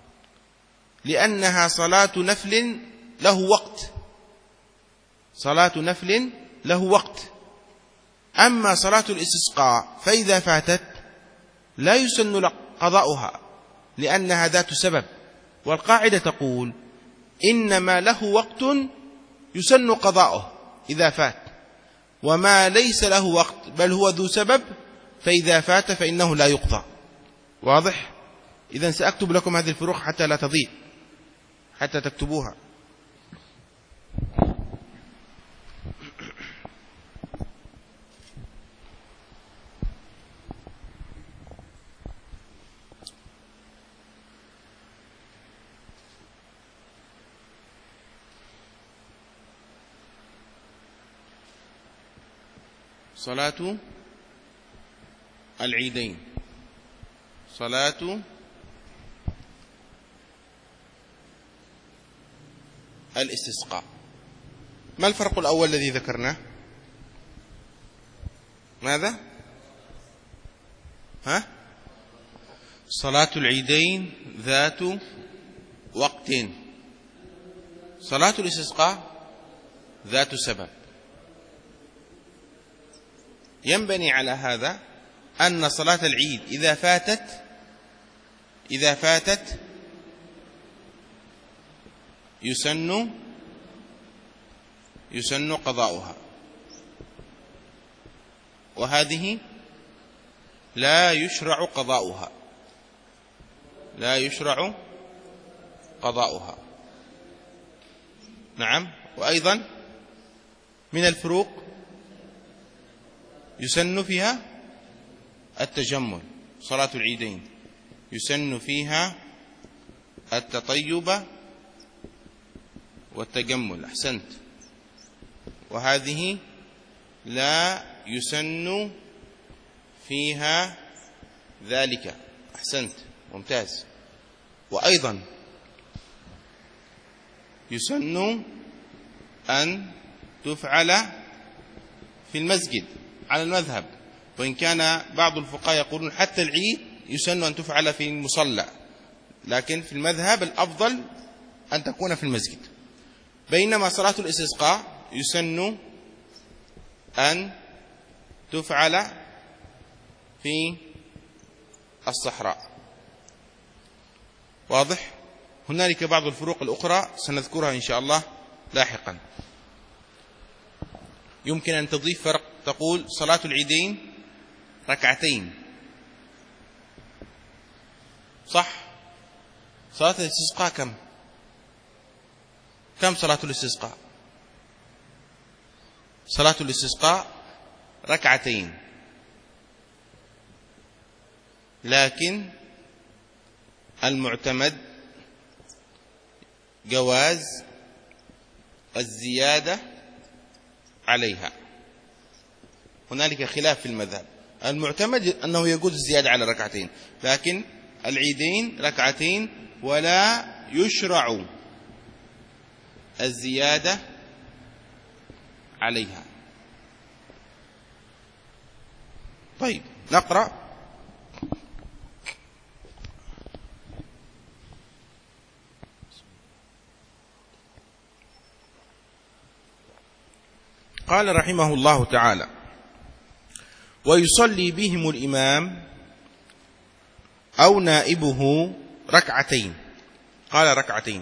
لأنها صلاة نفل له وقت، صلاة نفل له وقت. أما صلاة الاستسقاء فإذا فاتت لا يسن قضاؤها لأنها ذات سبب، والقاعدة تقول إنما له وقت يسن قضاؤه إذا فات، وما ليس له وقت بل هو ذو سبب فإذا فات فإنه لا يقضى. واضح؟ إذن سأكتب لكم هذه الفروق حتى لا تضيع، حتى تكتبوها. صلاة العيدين، صلاة الاستسقاء. ما الفرق الأول الذي ذكرناه؟ ماذا؟ ها؟ صلاة العيدين ذات وقت، صلاة الاستسقاء ذات سبب. ينبني على هذا أن صلاة العيد إذا فاتت إذا فاتت يسن يسن قضاؤها، وهذه لا يشرع قضاؤها لا يشرع قضاؤها. نعم. وأيضا من الفروق يسن فيها التجمل، صلاة العيدين يسن فيها التطيب والتجمل. أحسنت. وهذه لا يسن فيها ذلك. أحسنت، ممتاز. وأيضا يسن أن تفعل في المسجد على المذهب، وإن كان بعض الفقهاء يقولون حتى العيد يسن أن تفعل في المصلى، لكن في المذهب الأفضل أن تكون في المسجد. بينما صلاة الاستسقاء يسن أن تفعل في الصحراء. واضح؟ هنالك بعض الفروق الأخرى سنذكرها إن شاء الله لاحقا. يمكن أن تضيف فرق، تقول صلاة العيدين ركعتين، صح؟ صلاة الاستسقاء كم؟ كم صلاة الاستسقاء؟ صلاة الاستسقاء ركعتين، لكن المعتمد جواز الزيادة عليها. هنالك خلاف في المذهب، المعتمد أنه يجوز الزيادة على ركعتين، لكن العيدين ركعتين ولا يشرع الزيادة عليها. طيب نقرأ. قال رحمه الله تعالى: ويصلي بهم الإمام أو نائبه ركعتين. قال ركعتين.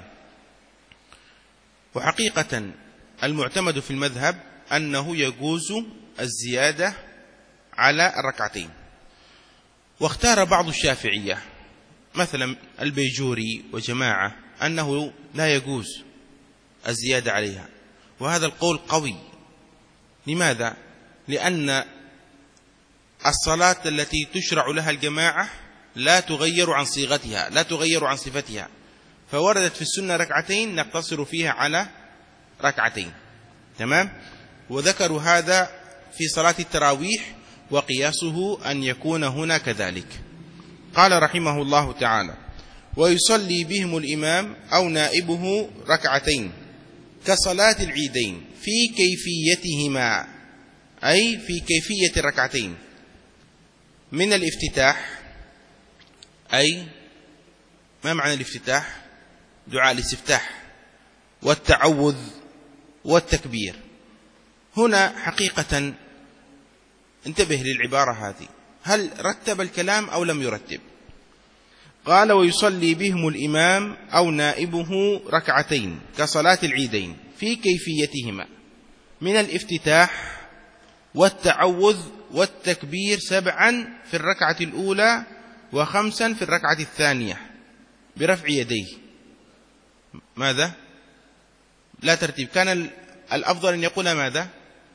وحقيقة المعتمد في المذهب أنه يجوز الزيادة على الركعتين، واختار بعض الشافعية مثلا البيجوري وجماعة أنه لا يجوز الزيادة عليها، وهذا القول قوي. لماذا؟ لأن الصلاة التي تشرع لها الجماعة لا تغير عن صيغتها، لا تغير عن صفتها، فوردت في السنة ركعتين نقتصر فيها على ركعتين. تمام؟ وذكروا هذا في صلاة التراويح، وقياسه أن يكون هنا كذلك. قال رحمه الله تعالى: ويصلي بهم الإمام أو نائبه ركعتين كصلاة العيدين في كيفيتهما، أي في كيفية الركعتين، من الافتتاح أي ما معنى الافتتاح؟ دعاء الاستفتاح والتعوذ والتكبير. هنا حقيقة انتبه للعبارة هذه، هل رتب الكلام أو لم يرتب؟ قال ويصلي بهم الإمام أو نائبه ركعتين كصلاة العيدين في كيفيتهما من الافتتاح والتعوذ والتكبير سبعا في الركعة الأولى وخمسا في الركعة الثانية برفع يديه. ماذا؟ لا ترتيب. كان الأفضل أن يقول ماذا؟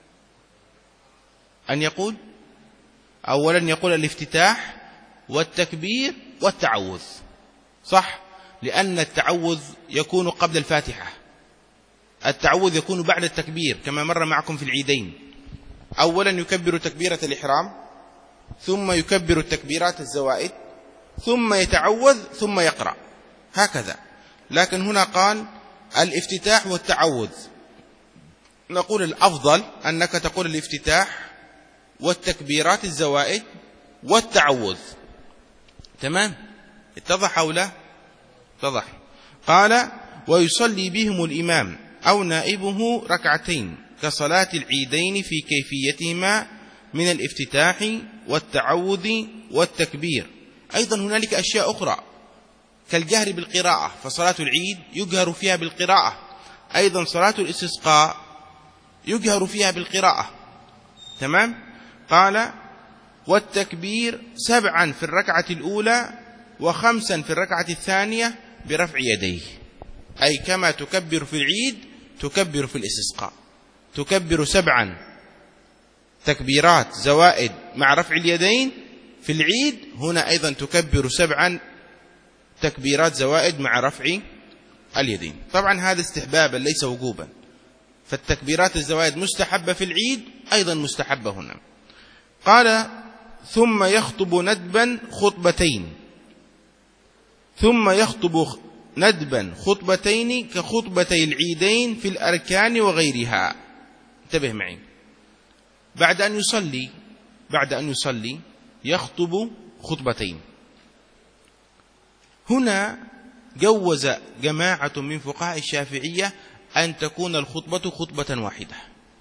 أن يقول أولا يقول الافتتاح والتكبير والتعوذ، صح؟ لأن التعوذ يكون قبل الفاتحة، التعوذ يكون بعد التكبير كما مر معكم في العيدين. أولا يكبر تكبيرة الإحرام، ثم يكبر التكبيرات الزوائد، ثم يتعوذ، ثم يقرأ، هكذا. لكن هنا قال الافتتاح والتعوذ. نقول الأفضل أنك تقول الافتتاح والتكبيرات الزوائد والتعوذ. تمام؟ اتضح أو لا؟ اتضح. قال ويصلي بهم الإمام أو نائبه ركعتين كصلاة العيدين في كيفيتهما من الافتتاح والتعوذ والتكبير. أيضا هنالك أشياء أخرى كالجهر بالقراءة، فصلاة العيد يجهر فيها بالقراءة، أيضا صلاة الاستسقاء يجهر فيها بالقراءة. تمام؟ قال والتكبير سبعا في الركعة الأولى وخمسا في الركعة الثانية برفع يديه، أي كما تكبر في العيد تكبر في الاستسقاء، تكبر سبعا تكبيرات زوائد مع رفع اليدين في العيد، هنا أيضا تكبر سبعا تكبيرات زوائد مع رفع اليدين. طبعا هذا استحبابا ليس وجوبا، فالتكبيرات الزوائد مستحبة في العيد، أيضا مستحبة هنا. قال ثم يخطب ندبا خطبتين، ثم يخطب ندبا خطبتين كخطبتي العيدين في الأركان وغيرها. انتبه معي، بعد أن يصلي بعد أن يصلي يخطب خطبتين. هنا جوز جماعة من فقهاء الشافعية أن تكون الخطبة خطبة واحدة،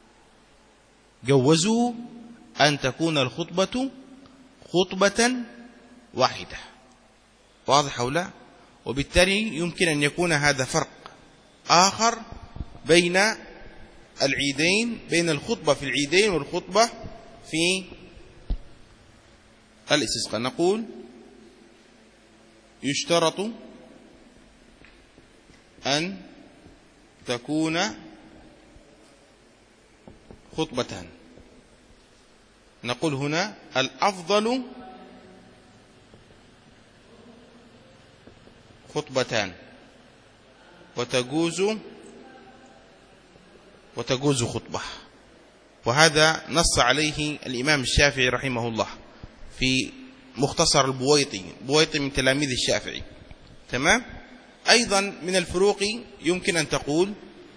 جوزوا أن تكون الخطبة خطبة واحدة. واضح أو لا؟ وبالتالي يمكن أن يكون هذا فرق آخر بين العيدين، بين الخطبة في العيدين والخطبة في الاستسقاء. نقول يشترط أن تكون خطبتان. نقول هنا الأفضل خطبتان وتجوز وتجوز خطبة، وهذا نص عليه الإمام الشافعي رحمه الله في مختصر البويطي، بويطي من تلاميذ الشافعي. تمام؟ أيضا من الفروق يمكن أن تقول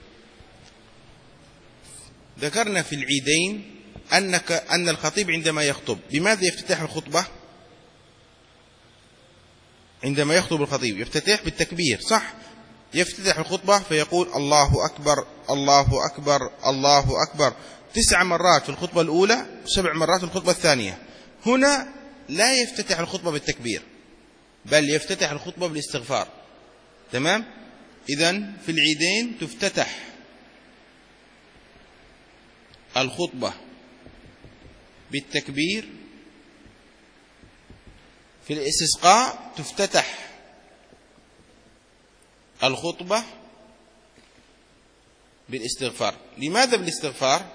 ذكرنا في العيدين أنك أن الخطيب عندما يخطب بماذا يفتتح الخطبة؟ عندما يخطب الخطيب يفتتح بالتكبير، صح؟ يفتتح الخطبة فيقول الله أكبر الله أكبر الله أكبر تسع مرات في الخطبة الأولى وسبع مرات في الخطبة الثانية. هنا لا يفتتح الخطبة بالتكبير، بل يفتتح الخطبة بالاستغفار. تمام؟ إذن في العيدين تفتتح الخطبة بالتكبير، في الاستسقاء تفتتح الخطبة بالاستغفار. لماذا بالاستغفار؟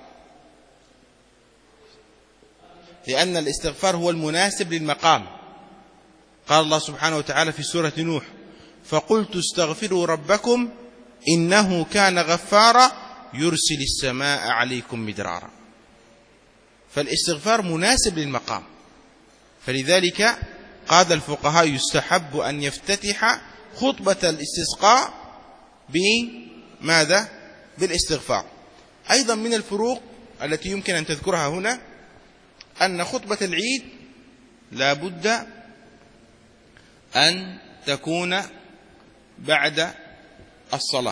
لأن الاستغفار هو المناسب للمقام. قال الله سبحانه وتعالى في سورة نوح فقلت استغفروا ربكم إنه كان غفارا يرسل السماء عليكم مدرارا. فالاستغفار مناسب للمقام، فلذلك قال الفقهاء يستحب أن يفتتح خطبة الاستسقاء بماذا؟ بالاستغفار. أيضا من الفروق التي يمكن أن تذكرها هنا أن خطبة العيد لا بد أن تكون بعد الصلاة،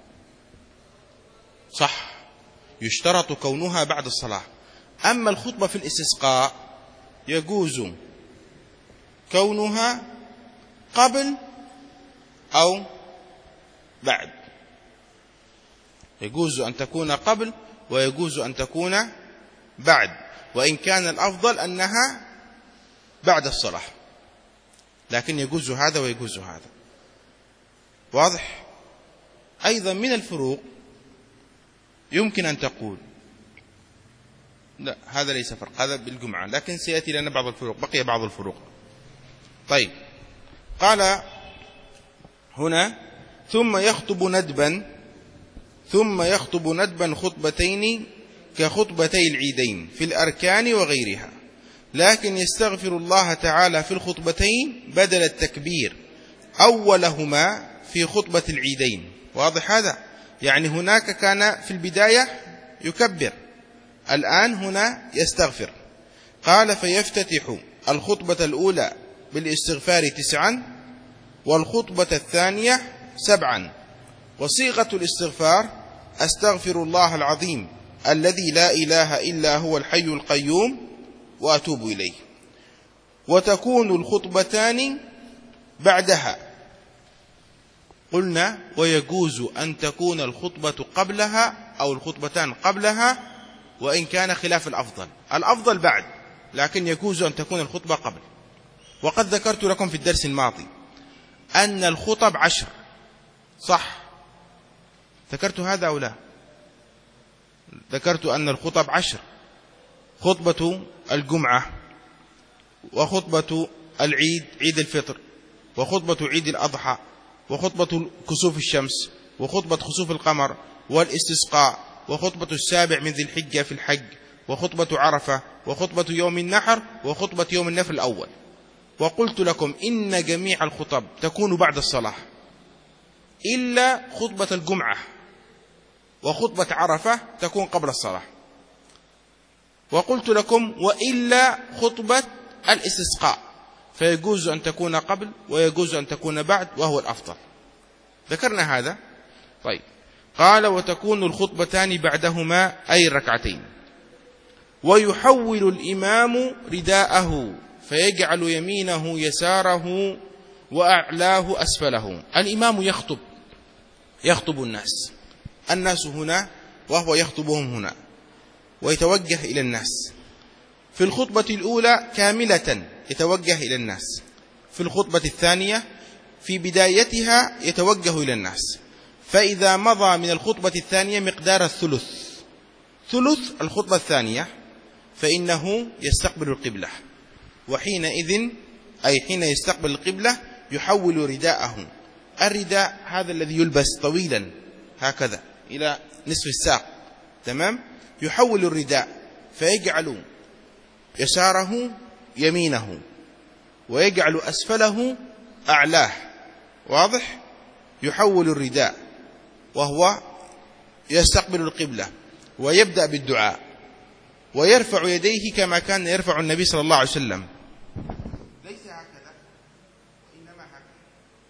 صح، يشترط كونها بعد الصلاة. أما الخطبة في الاستسقاء يجوز كونها قبل أو بعد، يجوز أن تكون قبل ويجوز أن تكون بعد، وإن كان الأفضل أنها بعد الصلاة، لكن يجوز هذا ويجوز هذا. واضح؟ أيضا من الفروق يمكن أن تقول لا هذا ليس فرق، هذا بالجمعة، لكن سيأتي لنا بعض الفروق، بقي بعض الفروق. طيب، قال هنا ثم يخطب ندبا ثم يخطب ندبا خطبتين كخطبتي العيدين في الأركان وغيرها، لكن يستغفر الله تعالى في الخطبتين بدل التكبير أولهما في خطبة العيدين. واضح هذا؟ يعني هناك كان في البداية يكبر، الآن هنا يستغفر. قال فيفتتح الخطبة الأولى بالاستغفار تسعا والخطبة الثانية سبعا، وصيغة الاستغفار أستغفر الله العظيم الذي لا إله إلا هو الحي القيوم وأتوب إليه. وتكون الخطبتان بعدها. قلنا ويجوز أن تكون الخطبة قبلها أو الخطبتان قبلها، وإن كان خلاف الأفضل، الأفضل بعد، لكن يجوز أن تكون الخطبة قبل. وقد ذكرت لكم في الدرس الماضي أن الخطب عشر، صح؟ ذكرت هذا أو لا؟ ذكرت أن الخطب عشر: خطبة الجمعة، وخطبة العيد عيد الفطر، وخطبة عيد الأضحى، وخطبة كسوف الشمس، وخطبة خسوف القمر، والاستسقاء، وخطبة السابع من ذي الحجة في الحج، وخطبة عرفة، وخطبة يوم النحر، وخطبة يوم النفر الأول. وقلت لكم إن جميع الخطب تكون بعد الصلاة إلا خطبة الجمعة وخطبة عرفة تكون قبل الصلاة. وقلت لكم وإلا خطبة الاستسقاء فيجوز أن تكون قبل ويجوز أن تكون بعد، وهو الأفضل. ذكرنا هذا. طيب، قال وتكون الخطبتان بعدهما أي الركعتين. ويحول الإمام رداءه فيجعل يمينه يساره وأعلاه أسفله. الإمام يخطب يخطب الناس الناس هنا وهو يخطبهم هنا ويتوجه إلى الناس. في الخطبة الأولى كاملة يتوجه إلى الناس، في الخطبة الثانية في بدايتها يتوجه إلى الناس. فإذا مضى من الخطبة الثانية مقدار الثلث ثلث الخطبة الثانية فإنه يستقبل القبلة، وحينئذ أي حين يستقبل القبلة يحول رداءه. الرداء هذا الذي يلبس طويلا هكذا إلى نصف الساق، تمام؟ يحول الرداء فيجعل يساره يمينه ويجعل أسفله أعلاه. واضح؟ يحول الرداء وهو يستقبل القبلة ويبدأ بالدعاء ويرفع يديه كما كان يرفع النبي صلى الله عليه وسلم، ليس هكذا وإنما هكذا.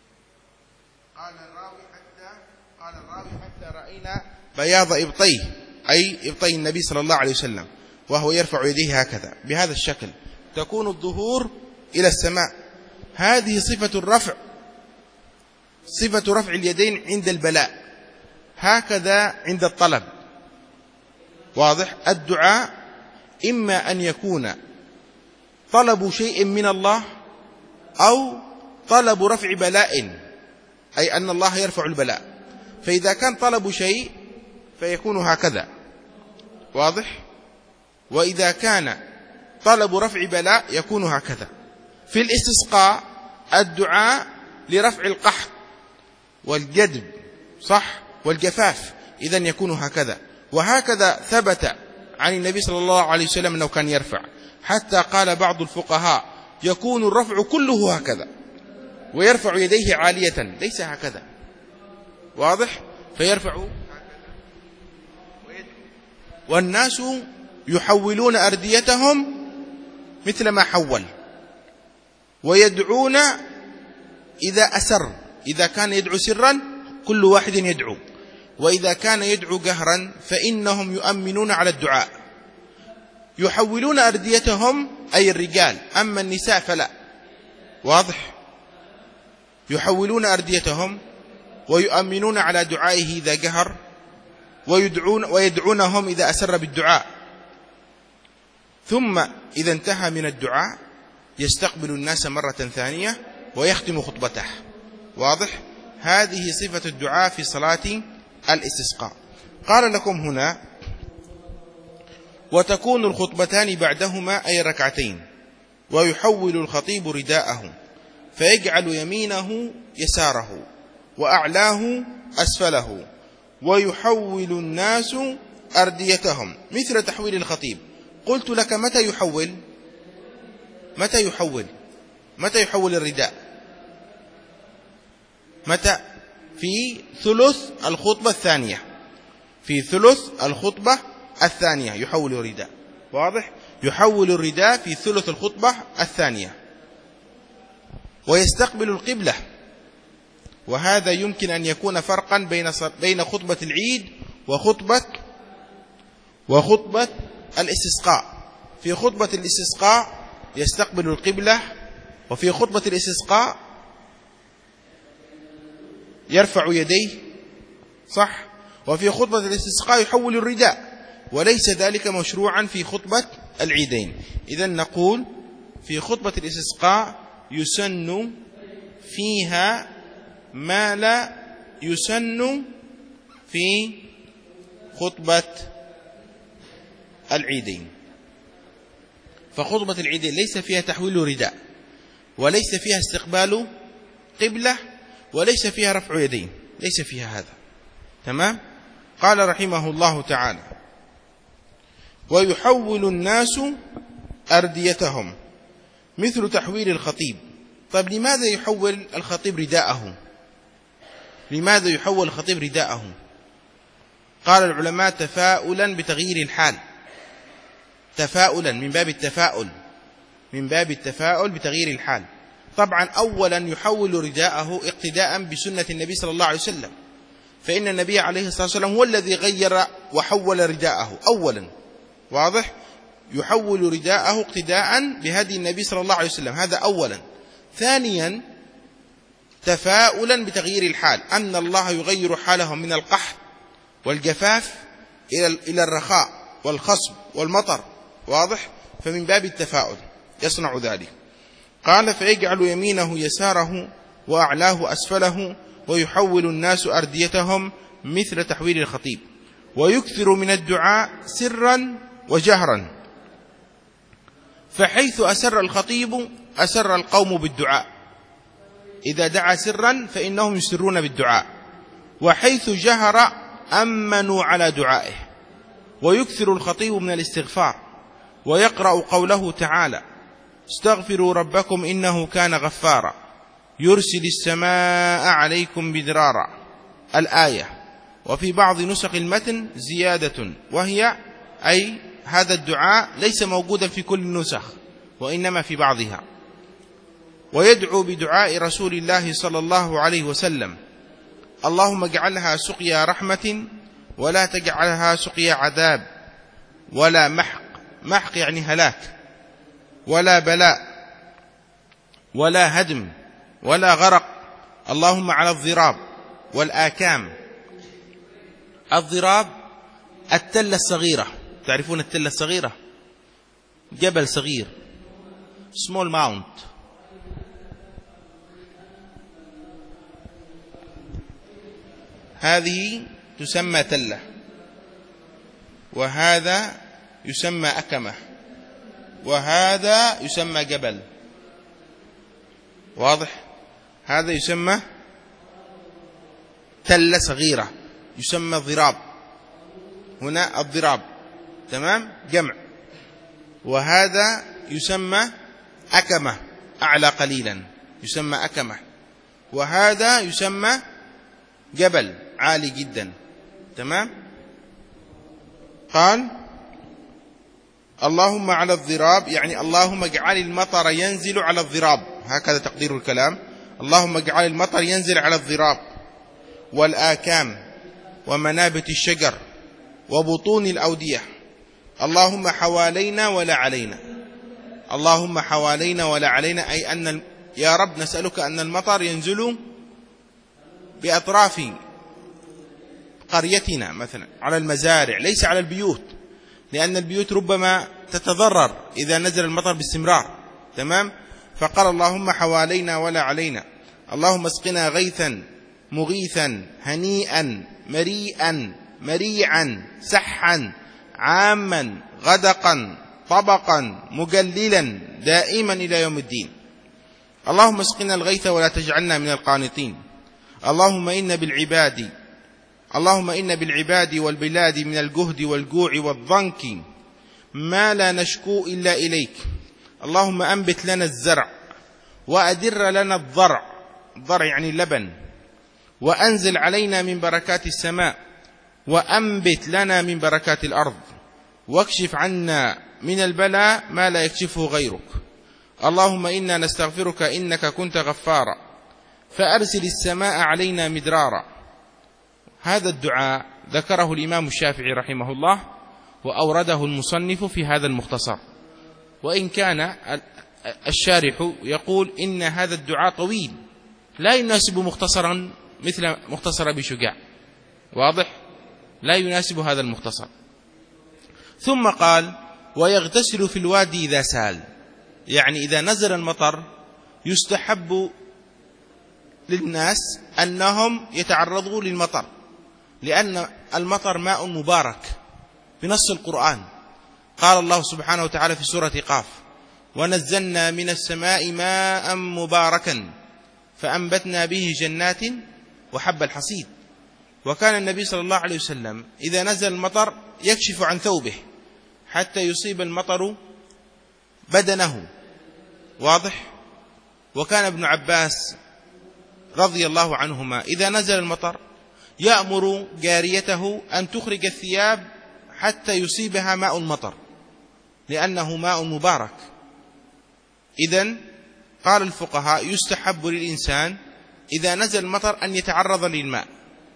قال الراوي حتى قال الراوي حتى رأينا بياض إبطيه، أي إبطي النبي صلى الله عليه وسلم، وهو يرفع يديه هكذا بهذا الشكل، تكون الظهور إلى السماء. هذه صفة الرفع، صفة رفع اليدين عند البلاء، هكذا عند الطلب. واضح؟ الدعاء إما أن يكون طلب شيء من الله أو طلب رفع بلاء، أي أن الله يرفع البلاء. فإذا كان طلب شيء فيكون هكذا، واضح؟ وإذا كان طلب رفع بلاء يكون هكذا. في الاستسقاء الدعاء لرفع القحط والجدب، صح؟ والجفاف، إذن يكون هكذا. وهكذا ثبت عن النبي صلى الله عليه وسلم أنه كان يرفع، حتى قال بعض الفقهاء يكون الرفع كله هكذا ويرفع يديه عالية، ليس هكذا. واضح؟ فيرفع هكذا ويدعو، والناس يحولون أرديتهم مثل ما حول، ويدعون إذا أسر إذا كان يدعو سرا كل واحد يدعو، وإذا كان يدعو جهرا فإنهم يؤمنون على الدعاء، يحولون أرديتهم أي الرجال، أما النساء فلا. واضح؟ يحولون أرديتهم ويؤمنون على دعائه إذا جهر، ويدعون ويدعونهم إذا أسر بالدعاء، ثم إذا انتهى من الدعاء يستقبل الناس مرة ثانية ويختم خطبته. واضح؟ هذه صفة الدعاء في صلاة الاستسقاء. قال لكم هنا: وتكون الخطبتان بعدهما أي ركعتين، ويحول الخطيب رداءه فيجعل يمينه يساره وأعلاه أسفله، ويحول الناس أرديتهم مثل تحويل الخطيب. قلت لك متى يحول؟ متى يحول؟ متى يحول الرداء؟ متى؟ في ثلث الخطبة الثانية، في ثلث الخطبة الثانية يحول الرداء. واضح؟ يحول الرداء في ثلث الخطبة الثانية، ويستقبل القبلة. وهذا يمكن أن يكون فرقا بين بين خطبة العيد وخطبة وخطبة الاستسقاء. في خطبة الاستسقاء يستقبل القبلة، وفي خطبة الاستسقاء يرفع يديه، صح؟ وفي خطبة الاستسقاء يحول الرداء، وليس ذلك مشروعا في خطبة العيدين. إذن نقول في خطبة الاستسقاء يسن فيها ما لا يسن في خطبة العيدين. فخطبة العيدين ليس فيها تحويل رداء، وليس فيها استقبال قبلة، وليس فيها رفع يدين، ليس فيها هذا. تمام؟ قال رحمه الله تعالى: ويحول الناس أرديتهم مثل تحويل الخطيب. طيب لماذا يحول الخطيب رداءه؟ لماذا يحول الخطيب رداءه؟ قال العلماء: تفاؤلا بتغيير الحال، تفاؤلا من باب التفاؤل، من باب التفاؤل بتغيير الحال. طبعا أولا يحول رداءه اقتداء بسنة النبي صلى الله عليه وسلم، فإن النبي عليه الصلاة والسلام هو الذي غير وحول رداءه أولا. واضح؟ يحول رداءه اقتداء بهدي النبي صلى الله عليه وسلم، هذا أولا. ثانيا تفاؤلا بتغيير الحال، أن الله يغير حالهم من القحط والجفاف إلى الرخاء والخصب والمطر. واضح؟ فمن باب التفاؤل يصنع ذلك. قال: فيجعل يمينه يساره وأعلاه أسفله، ويحول الناس أرديتهم مثل تحويل الخطيب، ويكثر من الدعاء سرا وجهرا، فحيث أسر الخطيب أسر القوم بالدعاء. إذا دعا سرا فإنهم يسرون بالدعاء، وحيث جهر أمنوا على دعائه. ويكثر الخطيب من الاستغفار، ويقرأ قوله تعالى: استغفروا ربكم إنه كان غفارا يرسل السماء عليكم بدرارا، الآية. وفي بعض نسخ المتن زيادة، وهي أي هذا الدعاء ليس موجودا في كل النسخ، وإنما في بعضها. ويدعو بدعاء رسول الله صلى الله عليه وسلم: اللهم اجعلها سقيا رحمة ولا تجعلها سقيا عذاب ولا محق، محق يعني هلاك، ولا بلاء ولا هدم ولا غرق. اللهم على الضراب والآكام. الضراب التلة الصغيرة، تعرفون التلة الصغيرة؟ جبل صغير، small mount. هذه تسمى تلة، وهذا يسمى أكمة، وهذا يسمى جبل. واضح؟ هذا يسمى تلة صغيرة، يسمى ضراب. هنا الضراب، تمام، جمع. وهذا يسمى أكمة، أعلى قليلا، يسمى أكمة. وهذا يسمى جبل، عالي جدا. تمام. قال: اللهم على الضراب، يعني اللهم اجعل المطر ينزل على الضراب، هكذا تقدير الكلام. اللهم اجعل المطر ينزل على الضراب والآكام ومنابت الشجر وبطون الأودية. اللهم حوالينا ولا علينا. اللهم حوالينا ولا علينا، أي أن يا رب نسألك أن المطر ينزل بأطراف قريتنا مثلا على المزارع، ليس على البيوت، لأن البيوت ربما تتضرر إذا نزل المطر باستمرار. تمام؟ فقال اللهم حوالينا ولا علينا. اللهم اسقنا غيثا مغيثا هنيئا مريئا مريعا سحا عاما غدقا طبقا مجللا دائما إلى يوم الدين. اللهم اسقنا الغيث ولا تجعلنا من القانطين. اللهم إن بالعباد اللهم إن بالعباد والبلاد من الجهد والجوع والضنك ما لا نشكو إلا إليك. اللهم أنبت لنا الزرع وأدر لنا الضرع، الضرع يعني اللبن، وأنزل علينا من بركات السماء، وأنبت لنا من بركات الأرض، واكشف عنا من البلاء ما لا يكشفه غيرك. اللهم إنا نستغفرك إنك كنت غفارا فأرسل السماء علينا مدرارا. هذا الدعاء ذكره الإمام الشافعي رحمه الله، وأورده المصنف في هذا المختصر، وإن كان الشارح يقول إن هذا الدعاء طويل لا يناسب مختصرا مثل مختصر أبي شجاع، واضح؟ لا يناسب هذا المختصر. ثم قال ويغتسل في الوادي إذا سال، يعني إذا نزل المطر يستحب للناس أنهم يتعرضوا للمطر، لأن المطر ماء مبارك بنص القرآن. قال الله سبحانه وتعالى في سورة قاف ونزلنا من السماء ماء مباركا فأنبتنا به جنات وحب الحصيد. وكان النبي صلى الله عليه وسلم إذا نزل المطر يكشف عن ثوبه حتى يصيب المطر بدنه، واضح؟ وكان ابن عباس رضي الله عنهما إذا نزل المطر يأمر جاريته أن تخرج الثياب حتى يصيبها ماء المطر، لأنه ماء مبارك. إذن قال الفقهاء يستحب للإنسان إذا نزل المطر أن يتعرض للماء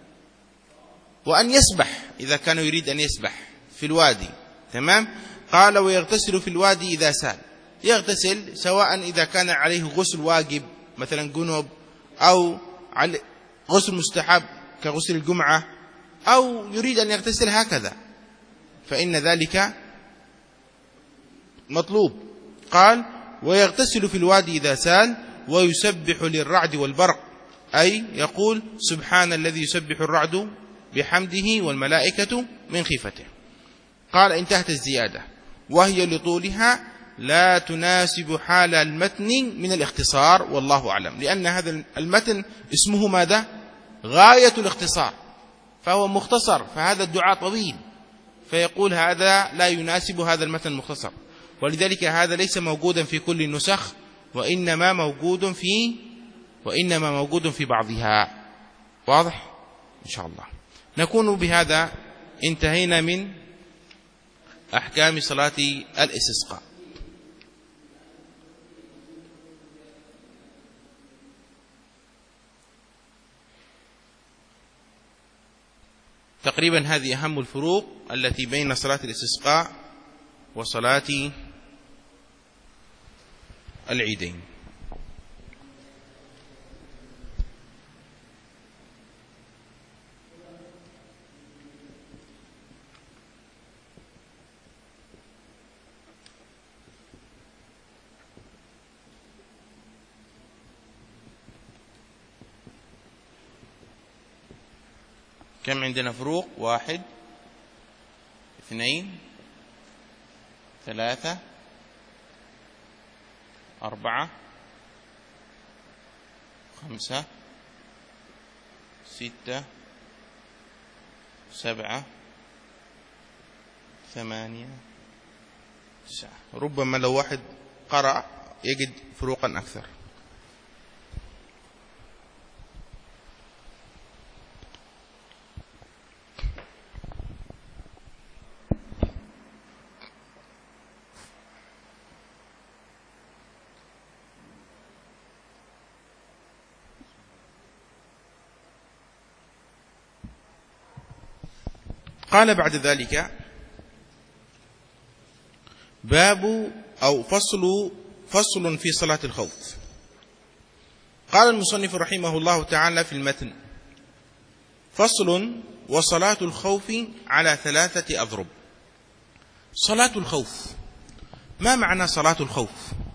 وأن يسبح إذا كان يريد أن يسبح في الوادي. تمام؟ قال ويغتسل في الوادي إذا سال، يغتسل سواء إذا كان عليه غسل واجب مثلا جنوب، أو غسل مستحب كغسل الجمعة، أو يريد أن يغتسل هكذا، فإن ذلك مطلوب. قال ويغتسل في الوادي إذا سال ويسبح للرعد والبرق، أي يقول سبحان الذي يسبح الرعد بحمده والملائكة من خيفته. قال انتهت الزيادة، وهي لطولها لا تناسب حال المتن من الاختصار، والله أعلم، لأن هذا المتن اسمه ماذا؟ غاية الاختصار، فهو مختصر، فهذا الدعاء طويل، فيقول هذا لا يناسب هذا المتن المختصر، ولذلك هذا ليس موجودا في كل النسخ، وإنما موجود في وإنما موجود في بعضها. واضح؟ إن شاء الله. نكون بهذا انتهينا من أحكام صلاة الاستسقاء. تقريبا هذه أهم الفروق التي بين صلاة الاستسقاء وصلاة العيدين. كم عندنا فروق؟ واحد، اثنين، ثلاثة، أربعة، خمسة، ستة، سبعة، ثمانية، تسعة. ربما لو واحد قرأ يجد فروقا أكثر. قال بعد ذلك: باب أو فصل فصل في صلاة الخوف. قال المصنف رحمه الله تعالى في المتن: فصل: وصلاة الخوف على ثلاثة أضرب. صلاة الخوف، ما معنى صلاة الخوف؟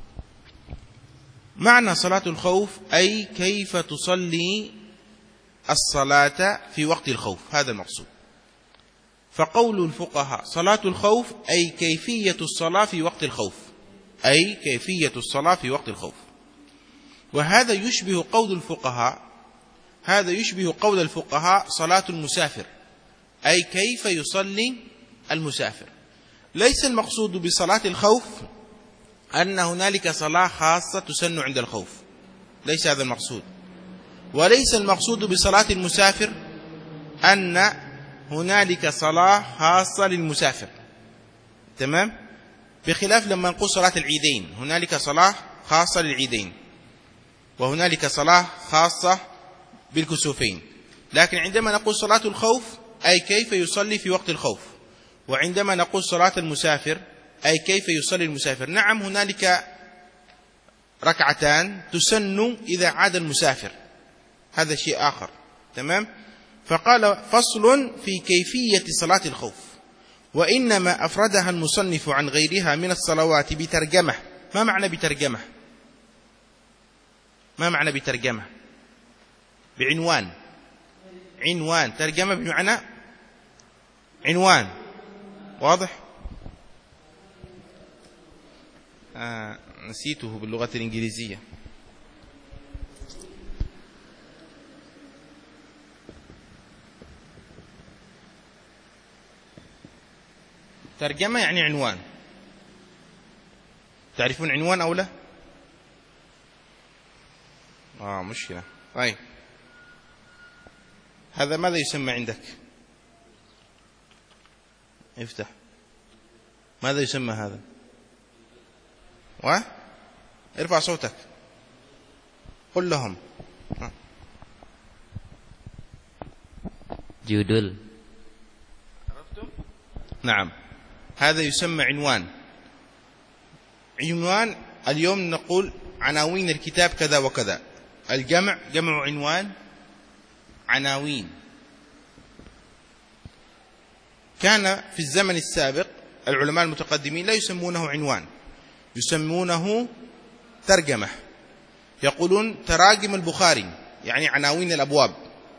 معنى صلاة الخوف أي كيف تصلي الصلاة في وقت الخوف، هذا المقصود. فقول الفقهاء صلاة الخوف أي كيفية الصلاة في وقت الخوف، أي كيفية الصلاة في وقت الخوف. وهذا يشبه قول الفقهاء هذا يشبه قول الفقهاء صلاة المسافر، أي كيف يصلي المسافر. ليس المقصود بصلاة الخوف أن هنالك صلاة خاصة تسن عند الخوف، ليس هذا المقصود. وليس المقصود بصلاة المسافر أن هنالك صلاة خاصة للمسافر، تمام؟ بخلاف لما نقول صلاة العيدين، هنالك صلاة خاصة للعيدين وهنالك صلاة خاصة بالكسوفين. لكن عندما نقول صلاة الخوف أي كيف يصلي في وقت الخوف، وعندما نقول صلاة المسافر أي كيف يصلي المسافر. نعم، هنالك ركعتان تسن إذا عاد المسافر، هذا شيء آخر، تمام؟ فقال: فصل في كيفية صلاة الخوف. وإنما أفردها المصنف عن غيرها من الصلوات بترجمة. ما معنى بترجمة؟ ما معنى بترجمة؟ بعنوان. عنوان. ترجمة بمعنى عنوان، واضح؟ آه نسيته باللغة الإنجليزية. ترجمة يعني عنوان. تعرفون عنوان أو لا؟ آه مشكلة. طيب، هذا ماذا يسمى عندك؟ افتح. ماذا يسمى هذا؟ و ارفع صوتك، قل لهم. جدول. عرفتم؟ نعم، هذا يسمى عنوان. عنوان اليوم نقول عناوين الكتاب كذا وكذا. الجمع جمع عنوان، عناوين. كان في الزمن السابق العلماء المتقدمين لا يسمونه عنوان، يسمونه ترجمة. يقولون تراجم البخاري، يعني عناوين الأبواب،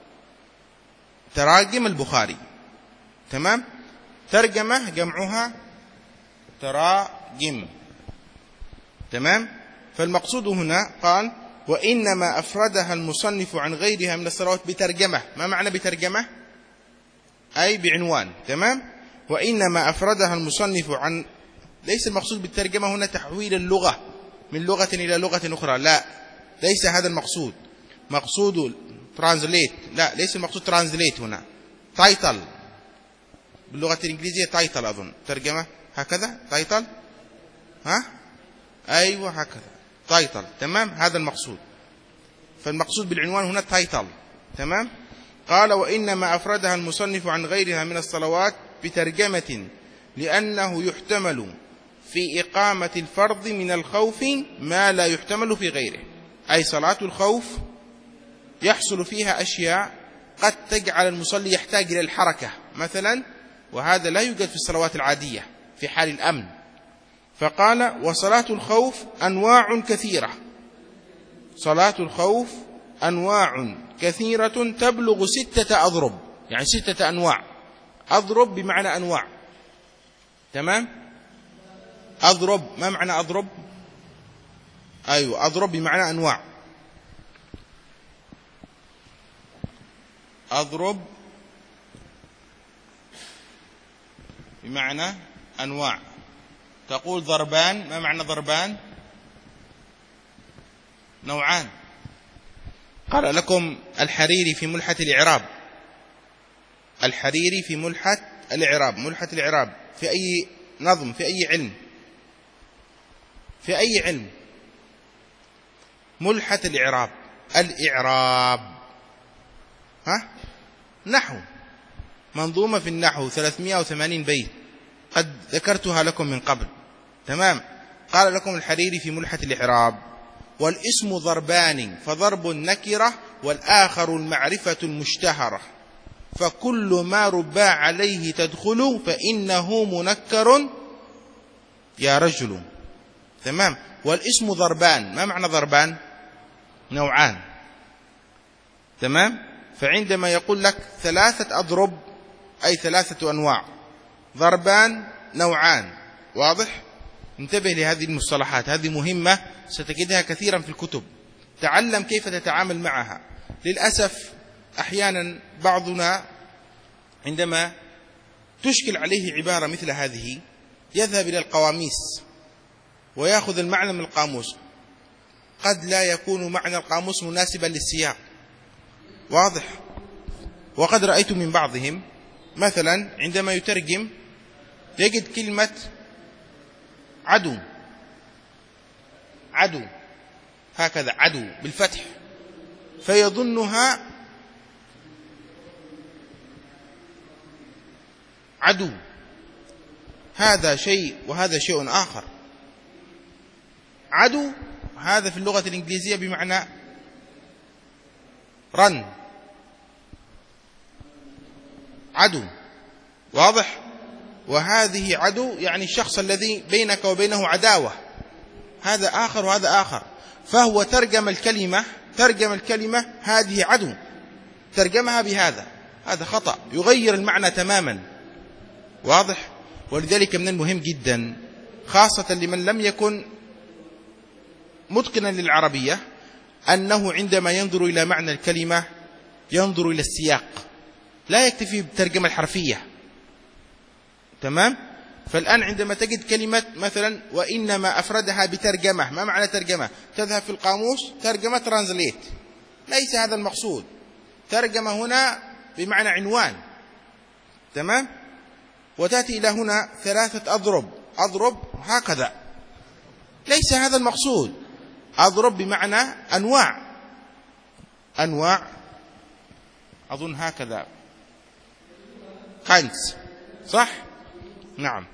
تراجم البخاري، تمام؟ ترجمة جمعها تراجم، تمام؟ فالمقصود هنا قال: وإنما أفردها المصنف عن غيرها من الصلوات بترجمة. ما معنى بترجمة؟ أي بعنوان، تمام؟ وإنما أفردها المصنف عن، ليس المقصود بالترجمة هنا تحويل اللغة من لغة إلى لغة أخرى، لا، ليس هذا المقصود. مقصود ترانزليت، لا، ليس المقصود ترانزليت هنا. تايتل باللغة الإنجليزية، تايتل أظن ترجمة هكذا، تايتل، ها؟ أيوة هكذا، تايتل، تمام؟ هذا المقصود. فالمقصود بالعنوان هنا تايتل، تمام؟ قال: وإنما أفردها المصنف عن غيرها من الصلوات بترجمة لأنه يحتمل في إقامة الفرض من الخوف ما لا يحتمل في غيره. أي صلاة الخوف يحصل فيها أشياء قد تجعل المصلي يحتاج إلى الحركة مثلا، وهذا لا يوجد في الصلوات العادية في حال الأمن. فقال: وصلاة الخوف أنواع كثيرة. صلاة الخوف أنواع كثيرة تبلغ ستة أضرب، يعني ستة أنواع. أضرب بمعنى أنواع، تمام؟ أضرب، ما معنى أضرب؟ أيوة، أضرب بمعنى أنواع. أضرب بمعنى أنواع. تقول ضربان، ما معنى ضربان؟ نوعان. قال لكم الحريري في ملحة الإعراب، الحريري في ملحة الإعراب، ملحة الإعراب في أي نظم، في أي علم، في أي علم؟ ملحة الإعراب، الإعراب، ها؟ نحو. منظومة في النحو ثلاثمائة وثمانين بيت قد ذكرتها لكم من قبل. تمام. قال لكم الحريري في ملحة الإعراب: والاسم ضربان، فضرب النكرة والآخر المعرفة المشتهرة، فكل ما ربا عليه تدخل فإنه منكر يا رجل. تمام. والاسم ضربان، ما معنى ضربان؟ نوعان. تمام. فعندما يقول لك ثلاثة أضرب أي ثلاثة أنواع، ضربان نوعان. واضح؟ انتبه لهذه المصطلحات، هذه مهمة ستجدها كثيرا في الكتب، تعلم كيف تتعامل معها. للأسف أحيانا بعضنا عندما تشكل عليه عبارة مثل هذه يذهب إلى القواميس ويأخذ المعنى من القاموس، قد لا يكون معنى القاموس مناسبا للسياق. واضح؟ وقد رأيت من بعضهم مثلا عندما يترجم يجد كلمة عدو، عدو هكذا، عدو بالفتح، فيظنها عدو. هذا شيء وهذا شيء آخر. عدو هذا في اللغة الإنجليزية بمعنى رن، عدو. واضح؟ وهذه عدو يعني الشخص الذي بينك وبينه عداوة، هذا آخر وهذا آخر. فهو ترجم الكلمة ترجم الكلمة هذه عدو، ترجمها بهذا، هذا خطأ، يغير المعنى تماما. واضح؟ ولذلك من المهم جدا خاصة لمن لم يكن متقنا للعربية أنه عندما ينظر إلى معنى الكلمة ينظر إلى السياق، لا يكتفي بالترجمة الحرفية. تمام؟ فالآن عندما تجد كلمة مثلا وإنما أفردها بترجمة، ما معنى ترجمة؟ تذهب في القاموس ترجمة ترانزليت، ليس هذا المقصود. ترجمة هنا بمعنى عنوان. تمام؟ وتأتي إلى هنا ثلاثة أضرب، أضرب هكذا، ليس هذا المقصود. أضرب بمعنى أنواع، أنواع أظن هكذا، كاينز، صح؟ نعم.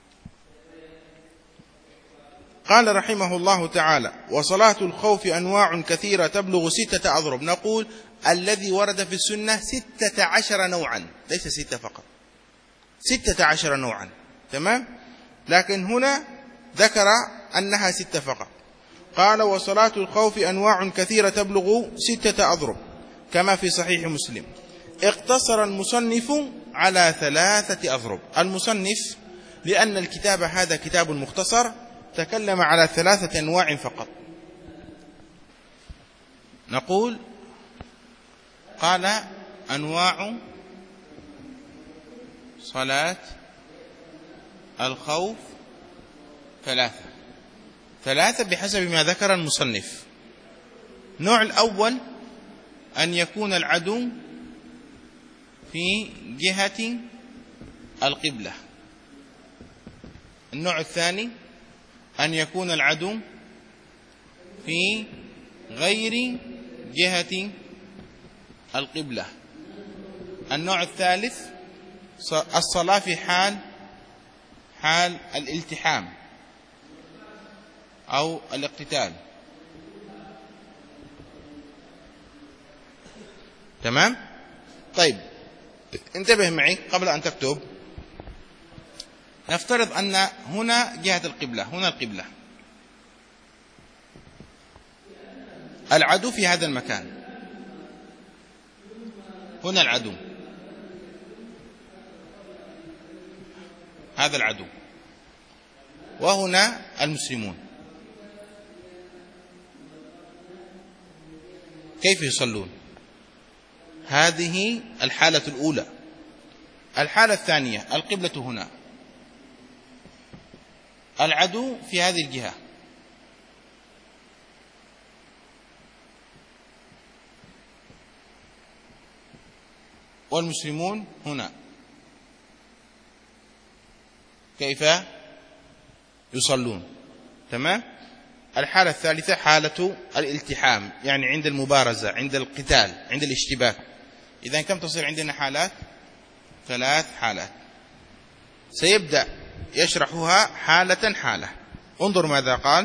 قال رحمه الله تعالى: وصلاة الخوف أنواع كثيرة تبلغ ستة أضرب. نقول الذي ورد في السنة ستة عشر نوعا، ليس ستة فقط، ستة عشر نوعا. تمام؟ لكن هنا ذكر أنها ستة فقط. قال: وصلاة الخوف أنواع كثيرة تبلغ ستة أضرب كما في صحيح مسلم. اقتصر المصنف على ثلاثة أضرب. المصنف لأن الكتاب هذا كتاب مختصر تكلم على ثلاثة أنواع فقط. نقول قال: أنواع صلاة الخوف ثلاثة، ثلاثة بحسب ما ذكر المصنف. النوع الأول أن يكون العدو في جهة القبلة. النوع الثاني أن يكون العدو في غير جهة القبلة. النوع الثالث الصلاة في حال حال الالتحام أو الاقتتال. تمام؟ طيب انتبه معي قبل أن تكتب. نفترض أن هنا جهة القبلة، هنا القبلة، العدو في هذا المكان، هنا العدو، هذا العدو، وهنا المسلمون. كيف يصلون؟ هذه الحالة الأولى. الحالة الثانية القبلة هنا، العدو في هذه الجهة، والمسلمون هنا. كيف يصلون؟ تمام؟ الحالة الثالثة حالة الالتحام، يعني عند المبارزة، عند القتال، عند الاشتباك. إذن كم تصير عندنا حالات؟ ثلاث حالات، سيبدأ يشرحها حالة حالة. انظر ماذا قال: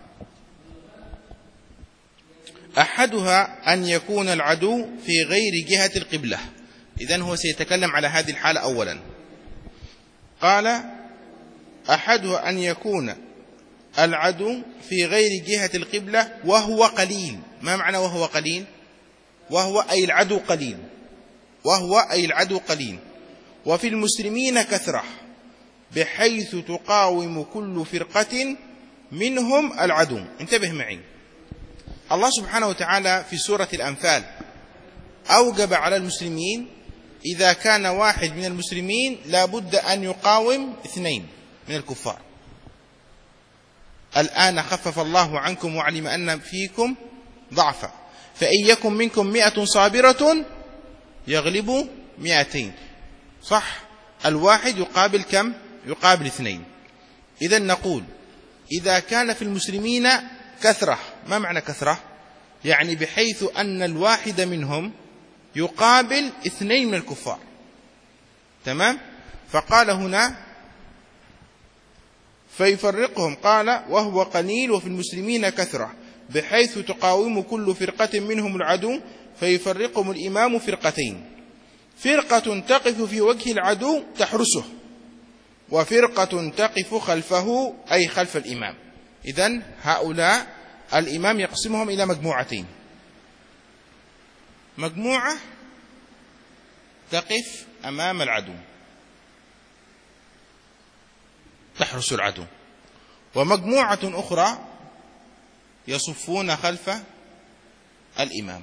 أحدها أن يكون العدو في غير جهة القبلة. إذن هو سيتكلم على هذه الحالة أولا. قال: أحدها أن يكون العدو في غير جهة القبلة وهو قليل. ما معنى وهو قليل؟ وهو أي العدو قليل، وهو أي العدو قليل. وفي المسلمين كثرة بحيث تقاوم كل فرقة منهم العدو. انتبه معي، الله سبحانه وتعالى في سورة الأنفال أوجب على المسلمين إذا كان واحد من المسلمين لابد أن يقاوم اثنين من الكفار. الآن خفف الله عنكم وعلم أن فيكم ضعفا فإن يكن منكم مئة صابرة يغلب مئتين. صح، الواحد يقابل كم؟ يقابل اثنين. إذن نقول إذا كان في المسلمين كثرة. ما معنى كثرة؟ يعني بحيث أن الواحد منهم يقابل اثنين من الكفار. تمام؟ فقال هنا فيفرقهم، قال وهو قليل وفي المسلمين كثرة بحيث تقاوم كل فرقة منهم العدو فيفرقهم الإمام فرقتين، فرقة تقف في وجه العدو تحرسه، وفرقة تقف خلفه أي خلف الإمام. إذن هؤلاء الإمام يقسمهم إلى مجموعتين: مجموعة تقف أمام العدو تحرس العدو، ومجموعة أخرى يصفون خلف الإمام.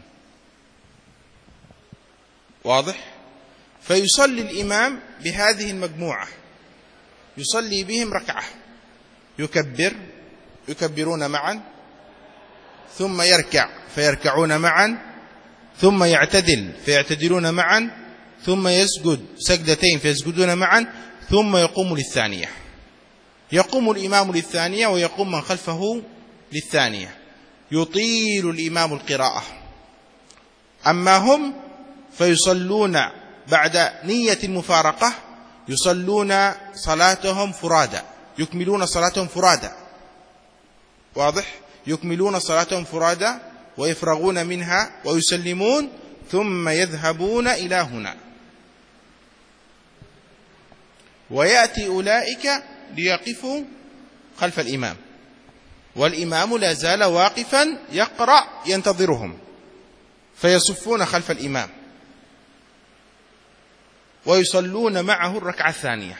واضح؟ فيصلي الإمام بهذه المجموعة، يصلي بهم ركعة، يكبر يكبرون معا، ثم يركع فيركعون معا، ثم يعتدل فيعتدلون معا، ثم يسجد سجدتين فيسجدون معا، ثم يقوم للثانية. يقوم الإمام للثانية ويقوم من خلفه للثانية، يطيل الإمام القراءة. أما هم فيصلون بعد نية المفارقة، يصلون صلاتهم فرادا، يكملون صلاتهم فرادا. واضح؟ يكملون صلاتهم فرادا ويفرغون منها ويسلمون ثم يذهبون إلى هنا، ويأتي أولئك ليقفوا خلف الإمام، والإمام لا زال واقفا يقرأ ينتظرهم، فيصفون خلف الإمام ويصلون معه الركعة الثانية.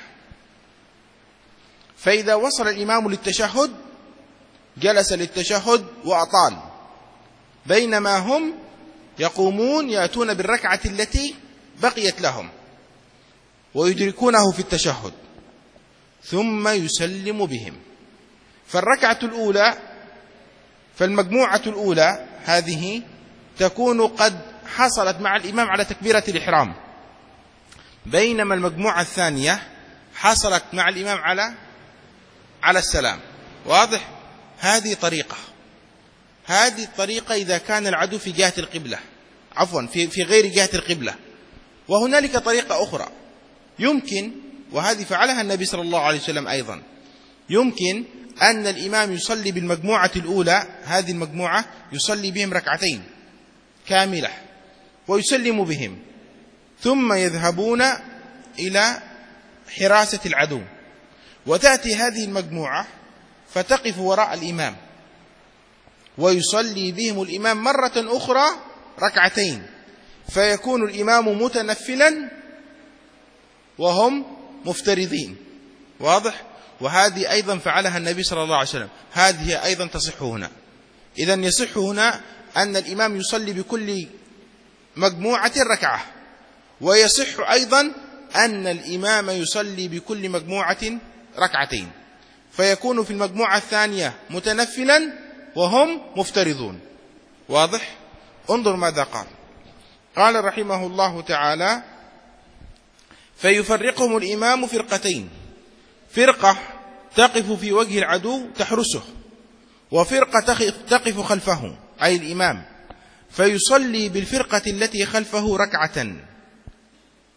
فإذا وصل الإمام للتشهد جلس للتشهد وأطال، بينما هم يقومون يأتون بالركعة التي بقيت لهم ويدركونه في التشهد، ثم يسلم بهم. فالركعة الأولى فالمجموعة الأولى هذه تكون قد حصلت مع الإمام على تكبيرة الإحرام، بينما المجموعة الثانية حصلت مع الإمام على على السلام. واضح؟ هذه طريقة هذه الطريقة إذا كان العدو في جهة القبلة، عفوا في في غير جهة القبلة. وهنالك طريقة أخرى يمكن، وهذه فعلها النبي صلى الله عليه وسلم أيضا، يمكن أن الإمام يصلي بالمجموعة الأولى، هذه المجموعة يصلي بهم ركعتين كاملة ويسلم بهم، ثم يذهبون إلى حراسة العدو، وتأتي هذه المجموعة فتقف وراء الإمام ويصلي بهم الإمام مرة أخرى ركعتين، فيكون الإمام متنفلا وهم مفترضين. واضح؟ وهذه أيضا فعلها النبي صلى الله عليه وسلم، هذه أيضا تصح هنا. إذن يصح هنا أن الإمام يصلي بكل مجموعة ركعة، ويصح أيضا أن الإمام يصلي بكل مجموعة ركعتين، فيكون في المجموعة الثانية متنفلا وهم مفترضون. واضح؟ انظر ماذا قال. قال رحمه الله تعالى: فيفرقهم الإمام فرقتين، فرقة تقف في وجه العدو تحرسه، وفرقة تقف خلفه أي الإمام، فيصلي بالفرقة التي خلفه ركعة،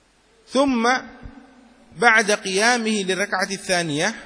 ثم بعد قيامه للركعة الثانية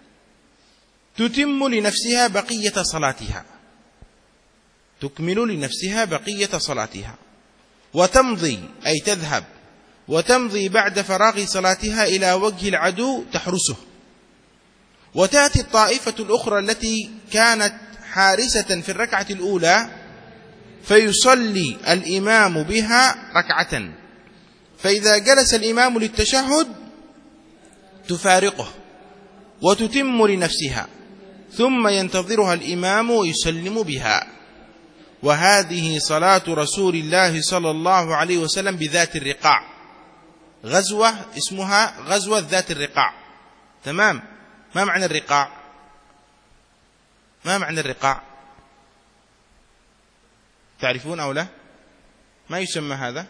تتم لنفسها بقية صلاتها، تكمل لنفسها بقية صلاتها، وتمضي أي تذهب وتمضي بعد فراغ صلاتها إلى وجه العدو تحرسه، وتأتي الطائفة الأخرى التي كانت حارسة في الركعة الأولى فيصلي الإمام بها ركعة، فإذا جلس الإمام للتشهد تفارقه وتتم لنفسها، ثم ينتظرها الإمام ويسلم بها. وهذه صلاة رسول الله صلى الله عليه وسلم بذات الرقاع، غزوة اسمها غزوة ذات الرقاع. تمام. ما معنى الرقاع؟ ما معنى الرقاع؟ تعرفون أو لا؟ ما يسمى هذا؟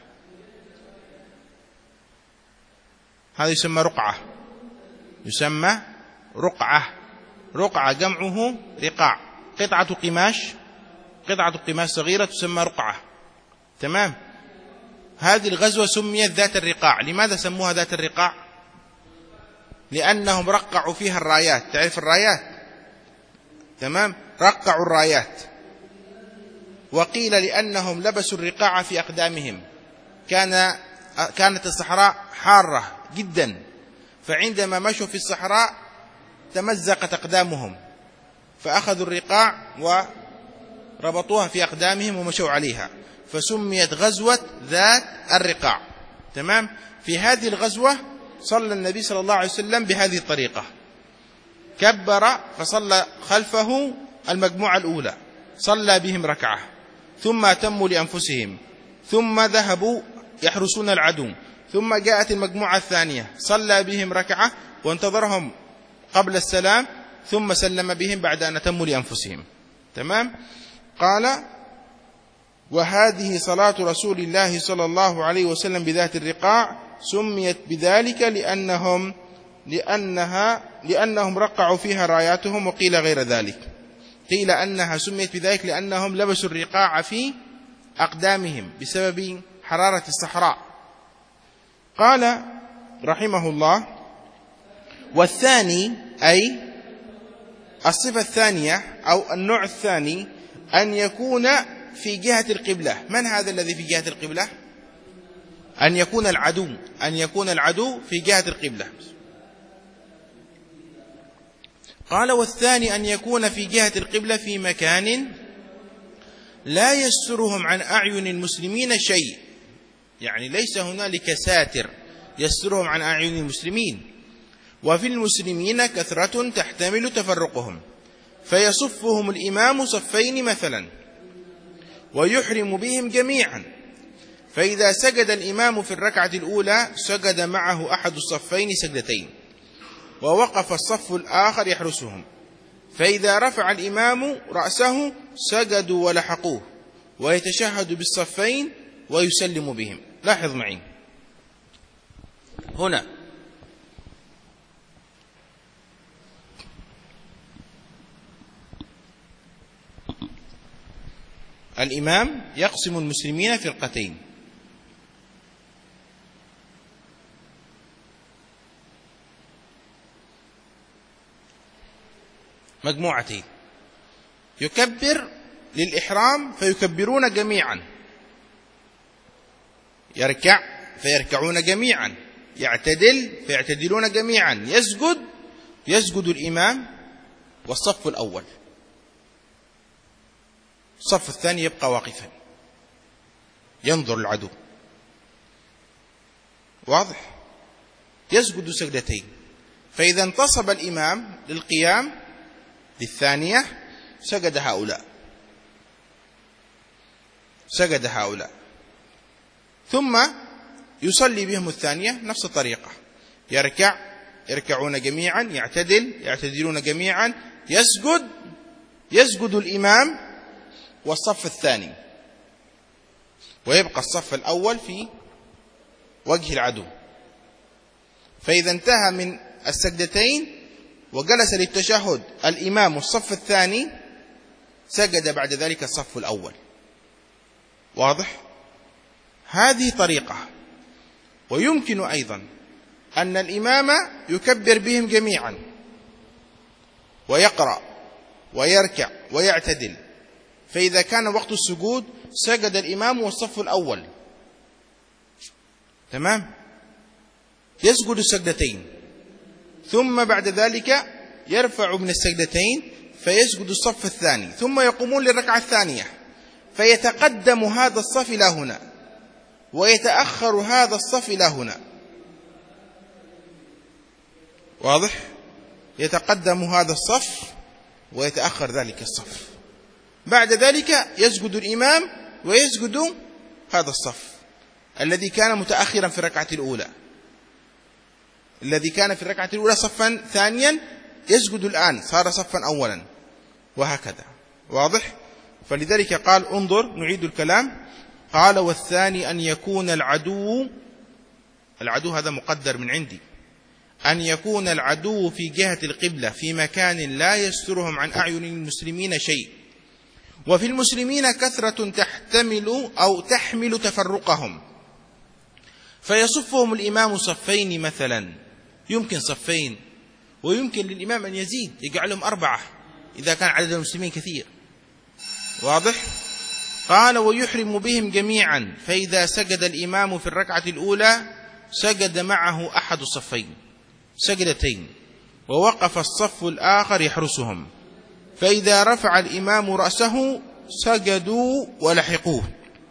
هذا يسمى رقعة، يسمى رقعة. رقعة جمعه رقاع، قطعة قماش، قطعة قماش صغيرة تسمى رقعة. تمام. هذه الغزوة سميت ذات الرقاع. لماذا سموها ذات الرقاع؟ لأنهم رقعوا فيها الرايات. تعرف الرايات؟ تمام. رقعوا الرايات. وقيل لأنهم لبسوا الرقاع في أقدامهم، كان كانت الصحراء حارة جدا، فعندما مشوا في الصحراء تمزقت أقدامهم، فأخذوا الرقاع وربطوها في أقدامهم ومشوا عليها، فسميت غزوة ذات الرقاع. تمام. في هذه الغزوة صلى النبي صلى الله عليه وسلم بهذه الطريقة، كبر فصلى خلفه المجموعة الأولى، صلى بهم ركعة، ثم أتموا لأنفسهم، ثم ذهبوا يحرسون العدو، ثم جاءت المجموعة الثانية صلى بهم ركعة وانتظرهم قبل السلام، ثم سلم بهم بعد أن أتموا لأنفسهم. تمام. قال: وهذه صلاة رسول الله صلى الله عليه وسلم بذات الرقاع، سميت بذلك لأنهم لأنها لأنهم رقعوا فيها راياتهم، وقيل غير ذلك. قيل أنها سميت بذلك لأنهم لبسوا الرقاع في أقدامهم بسبب حرارة الصحراء. قال رحمه الله: والثاني، أي الصفة الثانية أو النوع الثاني، أن يكون في جهة القبلة. من هذا الذي في جهة القبلة؟ أن يكون العدو أن يكون العدو في جهة القبلة. قال: والثاني أن يكون في جهة القبلة في مكان لا يسترهم عن أعين المسلمين شيء، يعني ليس هنالك ساتر يسترهم عن أعين المسلمين، وفي المسلمين كثرة تحتمل تفرقهم، فيصفهم الإمام صفين مثلا ويحرم بهم جميعا، فإذا سجد الإمام في الركعة الأولى سجد معه أحد الصفين سجدتين، ووقف الصف الآخر يحرسهم، فإذا رفع الإمام رأسه سجدوا ولحقوه، ويتشهد بالصفين ويسلم بهم. لاحظ معي هنا، الإمام يقسم المسلمين فرقتين، مجموعتين، يكبر للإحرام فيكبرون جميعا، يركع فيركعون جميعا، يعتدل فيعتدلون جميعا، يسجد يسجد الإمام والصف الأول، الصف الثاني يبقى واقفا ينظر العدو. واضح؟ يسجد سجدتين، فإذا انتصب الإمام للقيام للثانية سجد هؤلاء سجد هؤلاء ثم يصلي بهم الثانية نفس الطريقة، يركع يركعون جميعا، يعتدل يعتدلون جميعا، يسجد يسجد الإمام والصف الثاني، ويبقى الصف الأول في وجه العدو. فإذا انتهى من السجدتين وجلس للتشهد الإمام والصف الثاني سجد بعد ذلك الصف الأول. واضح؟ هذه طريقة. ويمكن أيضا أن الإمام يكبر بهم جميعا ويقرأ ويركع ويعتدل، فإذا كان وقت السجود سجد الإمام والصف الأول، تمام، يسجد السجدتين، ثم بعد ذلك يرفع من السجدتين فيسجد الصف الثاني، ثم يقومون للركعة الثانية، فيتقدم هذا الصف إلى هنا ويتأخر هذا الصف إلى هنا. واضح؟ يتقدم هذا الصف ويتأخر ذلك الصف. بعد ذلك يسجد الإمام ويسجد هذا الصف الذي كان متأخرا في الركعة الأولى، الذي كان في الركعة الأولى صفا ثانيا يسجد الآن صار صفا أولا، وهكذا. واضح؟ فلذلك قال انظر نعيد الكلام. قال والثاني أن يكون العدو، العدو هذا مقدر من عندي، أن يكون العدو في جهة القبلة في مكان لا يسترهم عن أعين المسلمين شيء، وفي المسلمين كثرة تحتمل أو تحمل تفرقهم، فيصفهم الإمام صفين مثلا، يمكن صفين، ويمكن للإمام أن يزيد يجعلهم أربعة إذا كان عدد المسلمين كثير. واضح؟ قال ويحرم بهم جميعا، فإذا سجد الإمام في الركعة الأولى سجد معه أحد الصفين سجدتين، ووقف الصف الآخر يحرسهم، فإذا رفع الإمام رأسه سجدوا ولحقوه،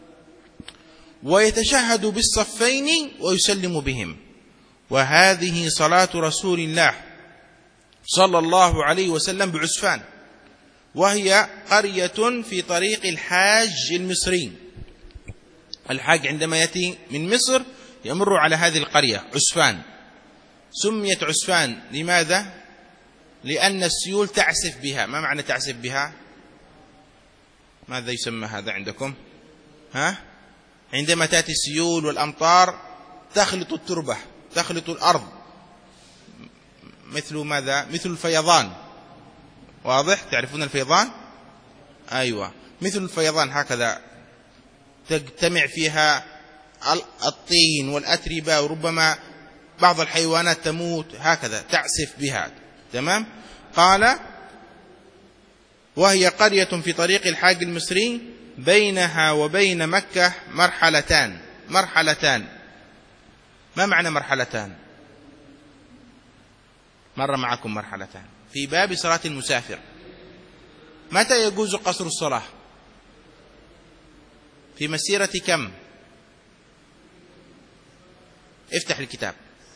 ويتشهد بالصفين ويسلم بهم. وهذه صلاة رسول الله صلى الله عليه وسلم بعسفان، وهي قرية في طريق الحاج المصري. الحاج عندما يأتي من مصر يمر على هذه القرية عسفان. سميت عسفان لماذا؟ لأن السيول تعسف بها. ما معنى تعسف بها؟ ماذا يسمى هذا عندكم؟ ها؟ عندما تأتي السيول والأمطار تخلط التربة، تخلط الأرض، مثل ماذا؟ مثل الفيضان. واضح؟ تعرفون الفيضان؟ أيوة، مثل الفيضان هكذا، تجتمع فيها الطين والأتربة، وربما بعض الحيوانات تموت، هكذا تعسف بها. تمام؟ قال وهي قرية في طريق الحاج المصري بينها وبين مكة مرحلتان. مرحلتان، ما معنى مرحلتان؟ مر معكم مرحلتان في باب صلاة المسافر. متى يجوز قصر الصلاة؟ في مسيرة كم؟ افتح الكتاب،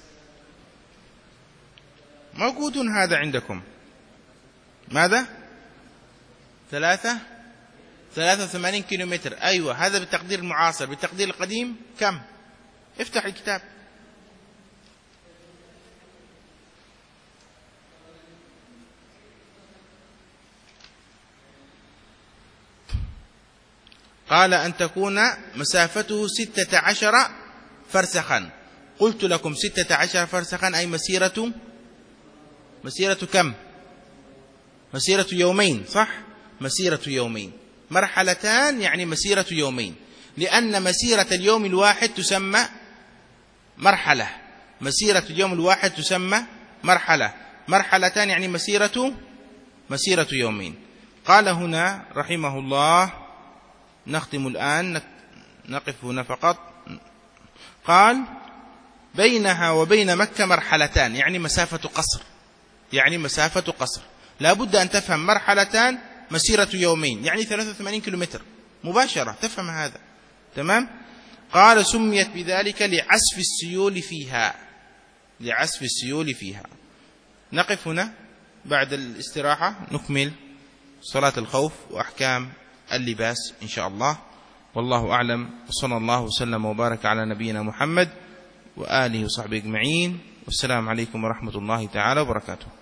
موجود هذا عندكم. ماذا؟ ثلاثة ثلاثة وثمانين كيلومتر. أيوة، هذا بالتقدير المعاصر. بالتقدير القديم كم؟ افتح الكتاب. قال أن تكون مسافته ستة عشر فرسخا. قلت لكم ستة عشر فرسخا أي مسيرة مسيرة كم؟ مسيرة يومين، صح؟ مسيرة يومين. مرحلتان يعني مسيرة يومين، لأن مسيرة اليوم الواحد تسمى مرحلة. مسيرة اليوم الواحد تسمى مرحلة. مرحلتان يعني مسيرة مسيرة يومين. قال هنا رحمه الله، نختم الآن، نقف هنا فقط. قال بينها وبين مكة مرحلتان يعني مسافة قصر، يعني مسافة قصر. لا بد أن تفهم مرحلتان مسيرة يومين يعني ثلاثة وثمانين كيلومتر مباشرة، تفهم هذا. تمام؟ قال سميت بذلك لعسف السيول فيها، لعسف السيول فيها. نقف هنا، بعد الاستراحة نكمل صلاة الخوف وأحكام اللباس إن شاء الله. والله أعلم، وصلى الله وسلم وبارك على نبينا محمد وآله وصحبه أجمعين، والسلام عليكم ورحمة الله تعالى وبركاته.